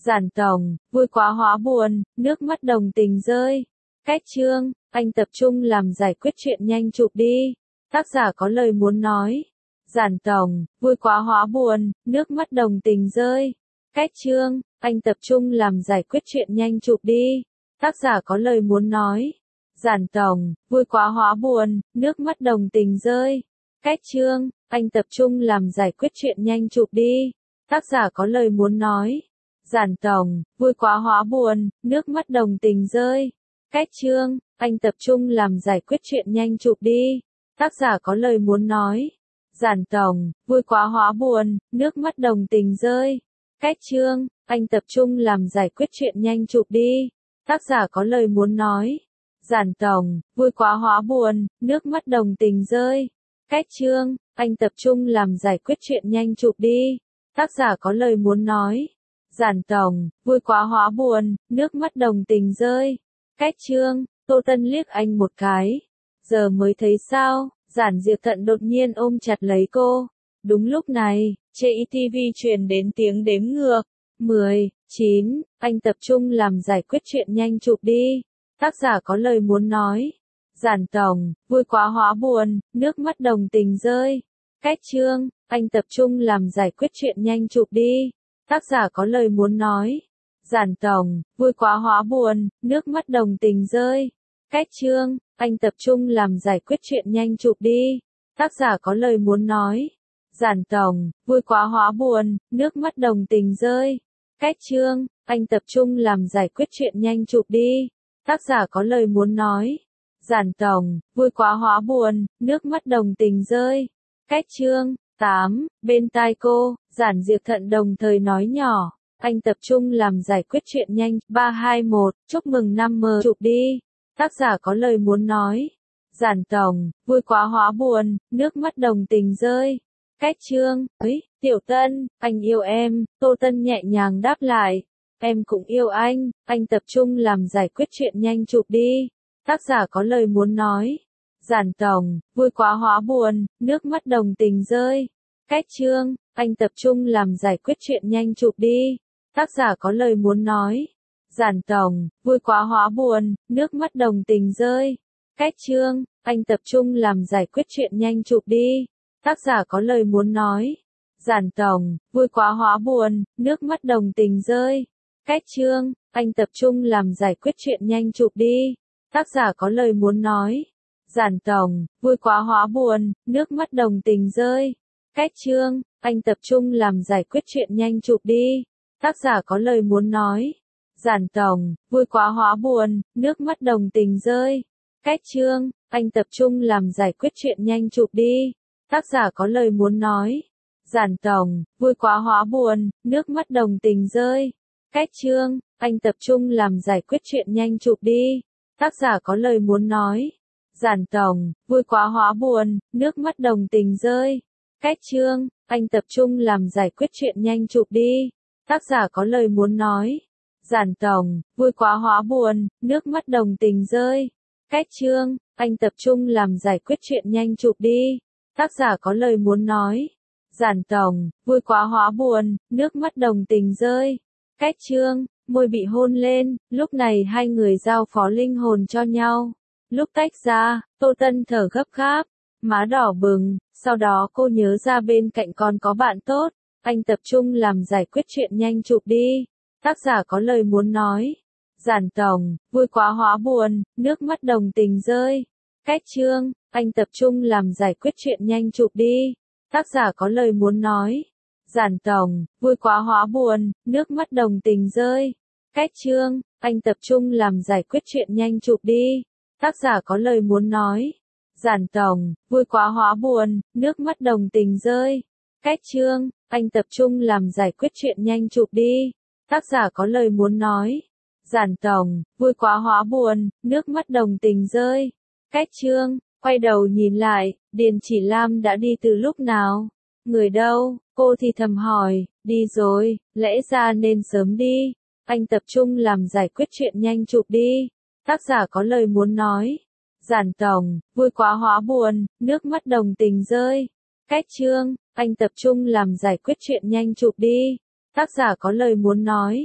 [SPEAKER 1] Giản Tổng, vui quá hóa buồn, nước mắt đồng tình rơi. Cách chương, anh tập trung làm giải quyết chuyện nhanh chụp đi. Tác giả có lời muốn nói. Giản Tổng, vui quá hóa buồn, nước mắt đồng tình rơi. Cách chương, anh tập trung làm giải quyết chuyện nhanh chụp đi. Tác giả có lời muốn nói. Giản Tổng, vui quá hóa buồn, nước mắt đồng tình rơi. Cách chương, anh tập trung làm giải quyết chuyện nhanh chụp đi. Tác giả có lời muốn nói. Giản Tổng, vui quá hóa buồn, nước mắt đồng tình rơi. Cách chương, anh tập trung làm giải quyết chuyện nhanh chụp đi. Tác giả có lời muốn nói. Giản Tổng, vui quá hóa buồn, nước mắt đồng tình rơi. Cách chương, anh tập trung làm giải quyết chuyện nhanh chụp đi. Tác giả có lời muốn nói. Giản Tổng, vui quá hóa buồn, nước mắt đồng tình rơi. Cách chương, anh tập trung làm giải quyết chuyện nhanh chụp đi. Tác giả có lời muốn nói. Giản Tổng, vui quá hóa buồn, nước mắt đồng tình rơi. Cách chương, Tô Tân liếc anh một cái. Giờ mới thấy sao, Giản Diệp Thận đột nhiên ôm chặt lấy cô. Đúng lúc này, trên TV truyền đến tiếng đếm ngược. 10, 9, anh tập trung làm giải quyết chuyện nhanh chụp đi. Tác giả có lời muốn nói. Giản Tổng, vui quá hóa buồn, nước mắt đồng tình rơi. Cách chương, anh tập trung làm giải quyết chuyện nhanh chụp đi. Tác giả có lời muốn nói. Giản Tổng, vui quá hóa buồn, nước mắt đồng tình rơi. Cách chương, anh tập trung làm giải quyết chuyện nhanh chụp đi. Tác giả có lời muốn nói. Giản Tổng, vui quá hóa buồn, nước mắt đồng tình rơi. Cách chương, anh tập trung làm giải quyết chuyện nhanh chụp đi. Tác giả có lời muốn nói. Giản Tổng, vui quá hóa buồn, nước mắt đồng tình rơi. Cách chương 8, bên tai cô, Giản Diệp Thận đồng thời nói nhỏ. Anh tập trung làm giải quyết chuyện nhanh. 3, 2, 1, chúc mừng năm mờ chụp đi. Tác giả có lời muốn nói. Giản Tổng, vui quá hóa buồn, nước mắt đồng tình rơi. Cách chương, ấy, Tiểu Tân, anh yêu em. Tô Tân nhẹ nhàng đáp lại. Em cũng yêu anh tập trung làm giải quyết chuyện nhanh chụp đi. Tác giả có lời muốn nói. Giản Tổng, vui quá hóa buồn, nước mắt đồng tình rơi. Cách chương, anh tập trung làm giải quyết chuyện nhanh chụp đi. Tác giả có lời muốn nói. Giản Tổng, vui quá hóa buồn, nước mắt đồng tình rơi. Cách chương, anh tập trung làm giải quyết chuyện nhanh chụp đi. Tác giả có lời muốn nói. Giản Tổng, vui quá hóa buồn, nước mắt đồng tình rơi. Cách chương, anh tập trung làm giải quyết chuyện nhanh chụp đi. Tác giả có lời muốn nói. Giản Tổng, vui quá hóa buồn, nước mắt đồng tình rơi. Cách chương, anh tập trung làm giải quyết chuyện nhanh chụp đi. Tác giả có lời muốn nói. Giản Tổng, vui quá hóa buồn, nước mắt đồng tình rơi. Cách chương, anh tập trung làm giải quyết chuyện nhanh chụp đi. Tác giả có lời muốn nói. Giản Tổng, vui quá hóa buồn, nước mắt đồng tình rơi. Cách chương, anh tập trung làm giải quyết chuyện nhanh chụp đi. Tác giả có lời muốn nói. Giản Tổng, vui quá hóa buồn, nước mắt đồng tình rơi. Cách chương, anh tập trung làm giải quyết chuyện nhanh chụp đi. Tác giả có lời muốn nói. Giản Tổng, vui quá hóa buồn, nước mắt đồng tình rơi. Cách chương, anh tập trung làm giải quyết chuyện nhanh chụp đi. Tác giả có lời muốn nói. Giản Tổng, vui quá hóa buồn, nước mắt đồng tình rơi. Cách chương, môi bị hôn lên, lúc này hai người giao phó linh hồn cho nhau. Lúc tách ra, Tô Tân thở gấp gáp, má đỏ bừng, sau đó cô nhớ ra bên cạnh còn có bạn tốt. Anh tập trung làm giải quyết chuyện nhanh chụp đi. Tác giả có lời muốn nói. Giản Tổng, vui quá hóa buồn, nước mắt đồng tình rơi. Cách chương, anh tập trung làm giải quyết chuyện nhanh chụp đi. Tác giả có lời muốn nói. Giản Tổng, vui quá hóa buồn, nước mắt đồng tình rơi. Cách chương, anh tập trung làm giải quyết chuyện nhanh chụp đi. Tác giả có lời muốn nói. Giản Tổng, vui quá hóa buồn, nước mắt đồng tình rơi. Cách chương, anh tập trung làm giải quyết chuyện nhanh chụp đi. Tác giả có lời muốn nói. Giản Tổng, vui quá hóa buồn, nước mắt đồng tình rơi. Cách chương, quay đầu nhìn lại, Điền Chỉ Lam đã đi từ lúc nào? Người đâu? Cô thì thầm hỏi, đi rồi, lẽ ra nên sớm đi. Anh tập trung làm giải quyết chuyện nhanh chụp đi. Tác giả có lời muốn nói. Giản Tổng, vui quá hóa buồn, nước mắt đồng tình rơi. Cách chương, anh tập trung làm giải quyết chuyện nhanh chụp đi. Tác giả có lời muốn nói.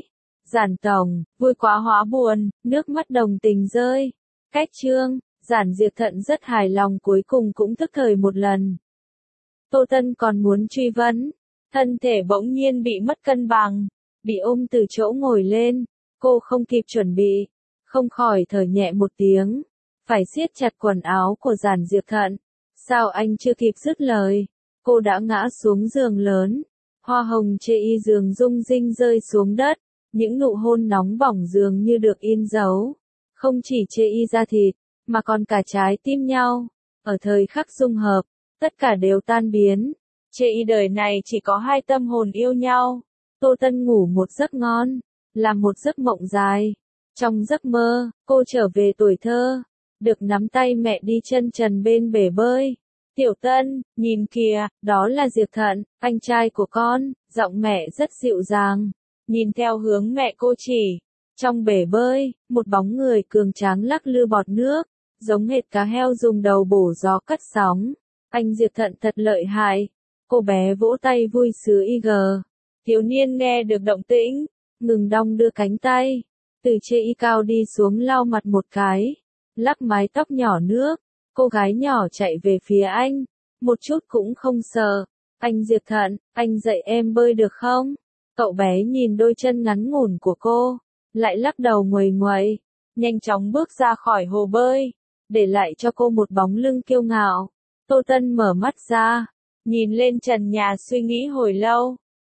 [SPEAKER 1] Giản tổng, vui quá hóa buồn, nước mắt đồng tình rơi. Cách chương, Giản Diệp Thận rất hài lòng cuối cùng cũng thức thời một lần. Tô Tân còn muốn truy vấn, thân thể bỗng nhiên bị mất cân bằng, bị ôm từ chỗ ngồi lên, cô không kịp chuẩn bị, không khỏi thở nhẹ một tiếng, phải siết chặt quần áo của Giản Diệp Thận. Sao anh chưa kịp dứt lời, cô đã ngã xuống giường lớn, hoa hồng chê y giường rung rinh rơi xuống đất, những nụ hôn nóng bỏng dường như được in dấu, không chỉ chê y da thịt, mà còn cả trái tim nhau, ở thời khắc dung hợp, tất cả đều tan biến. Chê y đời này chỉ có hai tâm hồn yêu nhau. Tô Tân ngủ một giấc ngon, làm một giấc mộng dài. Trong giấc mơ, cô trở về tuổi thơ, được nắm tay mẹ đi chân trần bên bể bơi. Tiểu Tân, nhìn kìa, đó là Diệp Thận, anh trai của con, giọng mẹ rất dịu dàng. Nhìn theo hướng mẹ cô chỉ, trong bể bơi, một bóng người cường tráng lắc lư bọt nước, giống hệt cá heo dùng đầu bổ gió cắt sóng. Anh Diệp Thận thật lợi hại. Cô bé vỗ tay vui sướng IG. Thiếu niên nghe được động tĩnh, ngừng đong đưa cánh tay, từ trên y cao đi xuống lau mặt một cái, lắc mái tóc nhỏ nước. Cô gái nhỏ chạy về phía anh, một chút cũng không sợ. Anh Diệp Thận, anh dạy em bơi được không? Cậu bé nhìn đôi chân ngắn ngủn của cô, lại lắc đầu nguầy nguậy, nhanh chóng bước ra khỏi hồ bơi, để lại cho cô một bóng lưng kiêu ngạo. Tô Tân mở mắt ra, nhìn lên trần nhà suy nghĩ hồi lâu.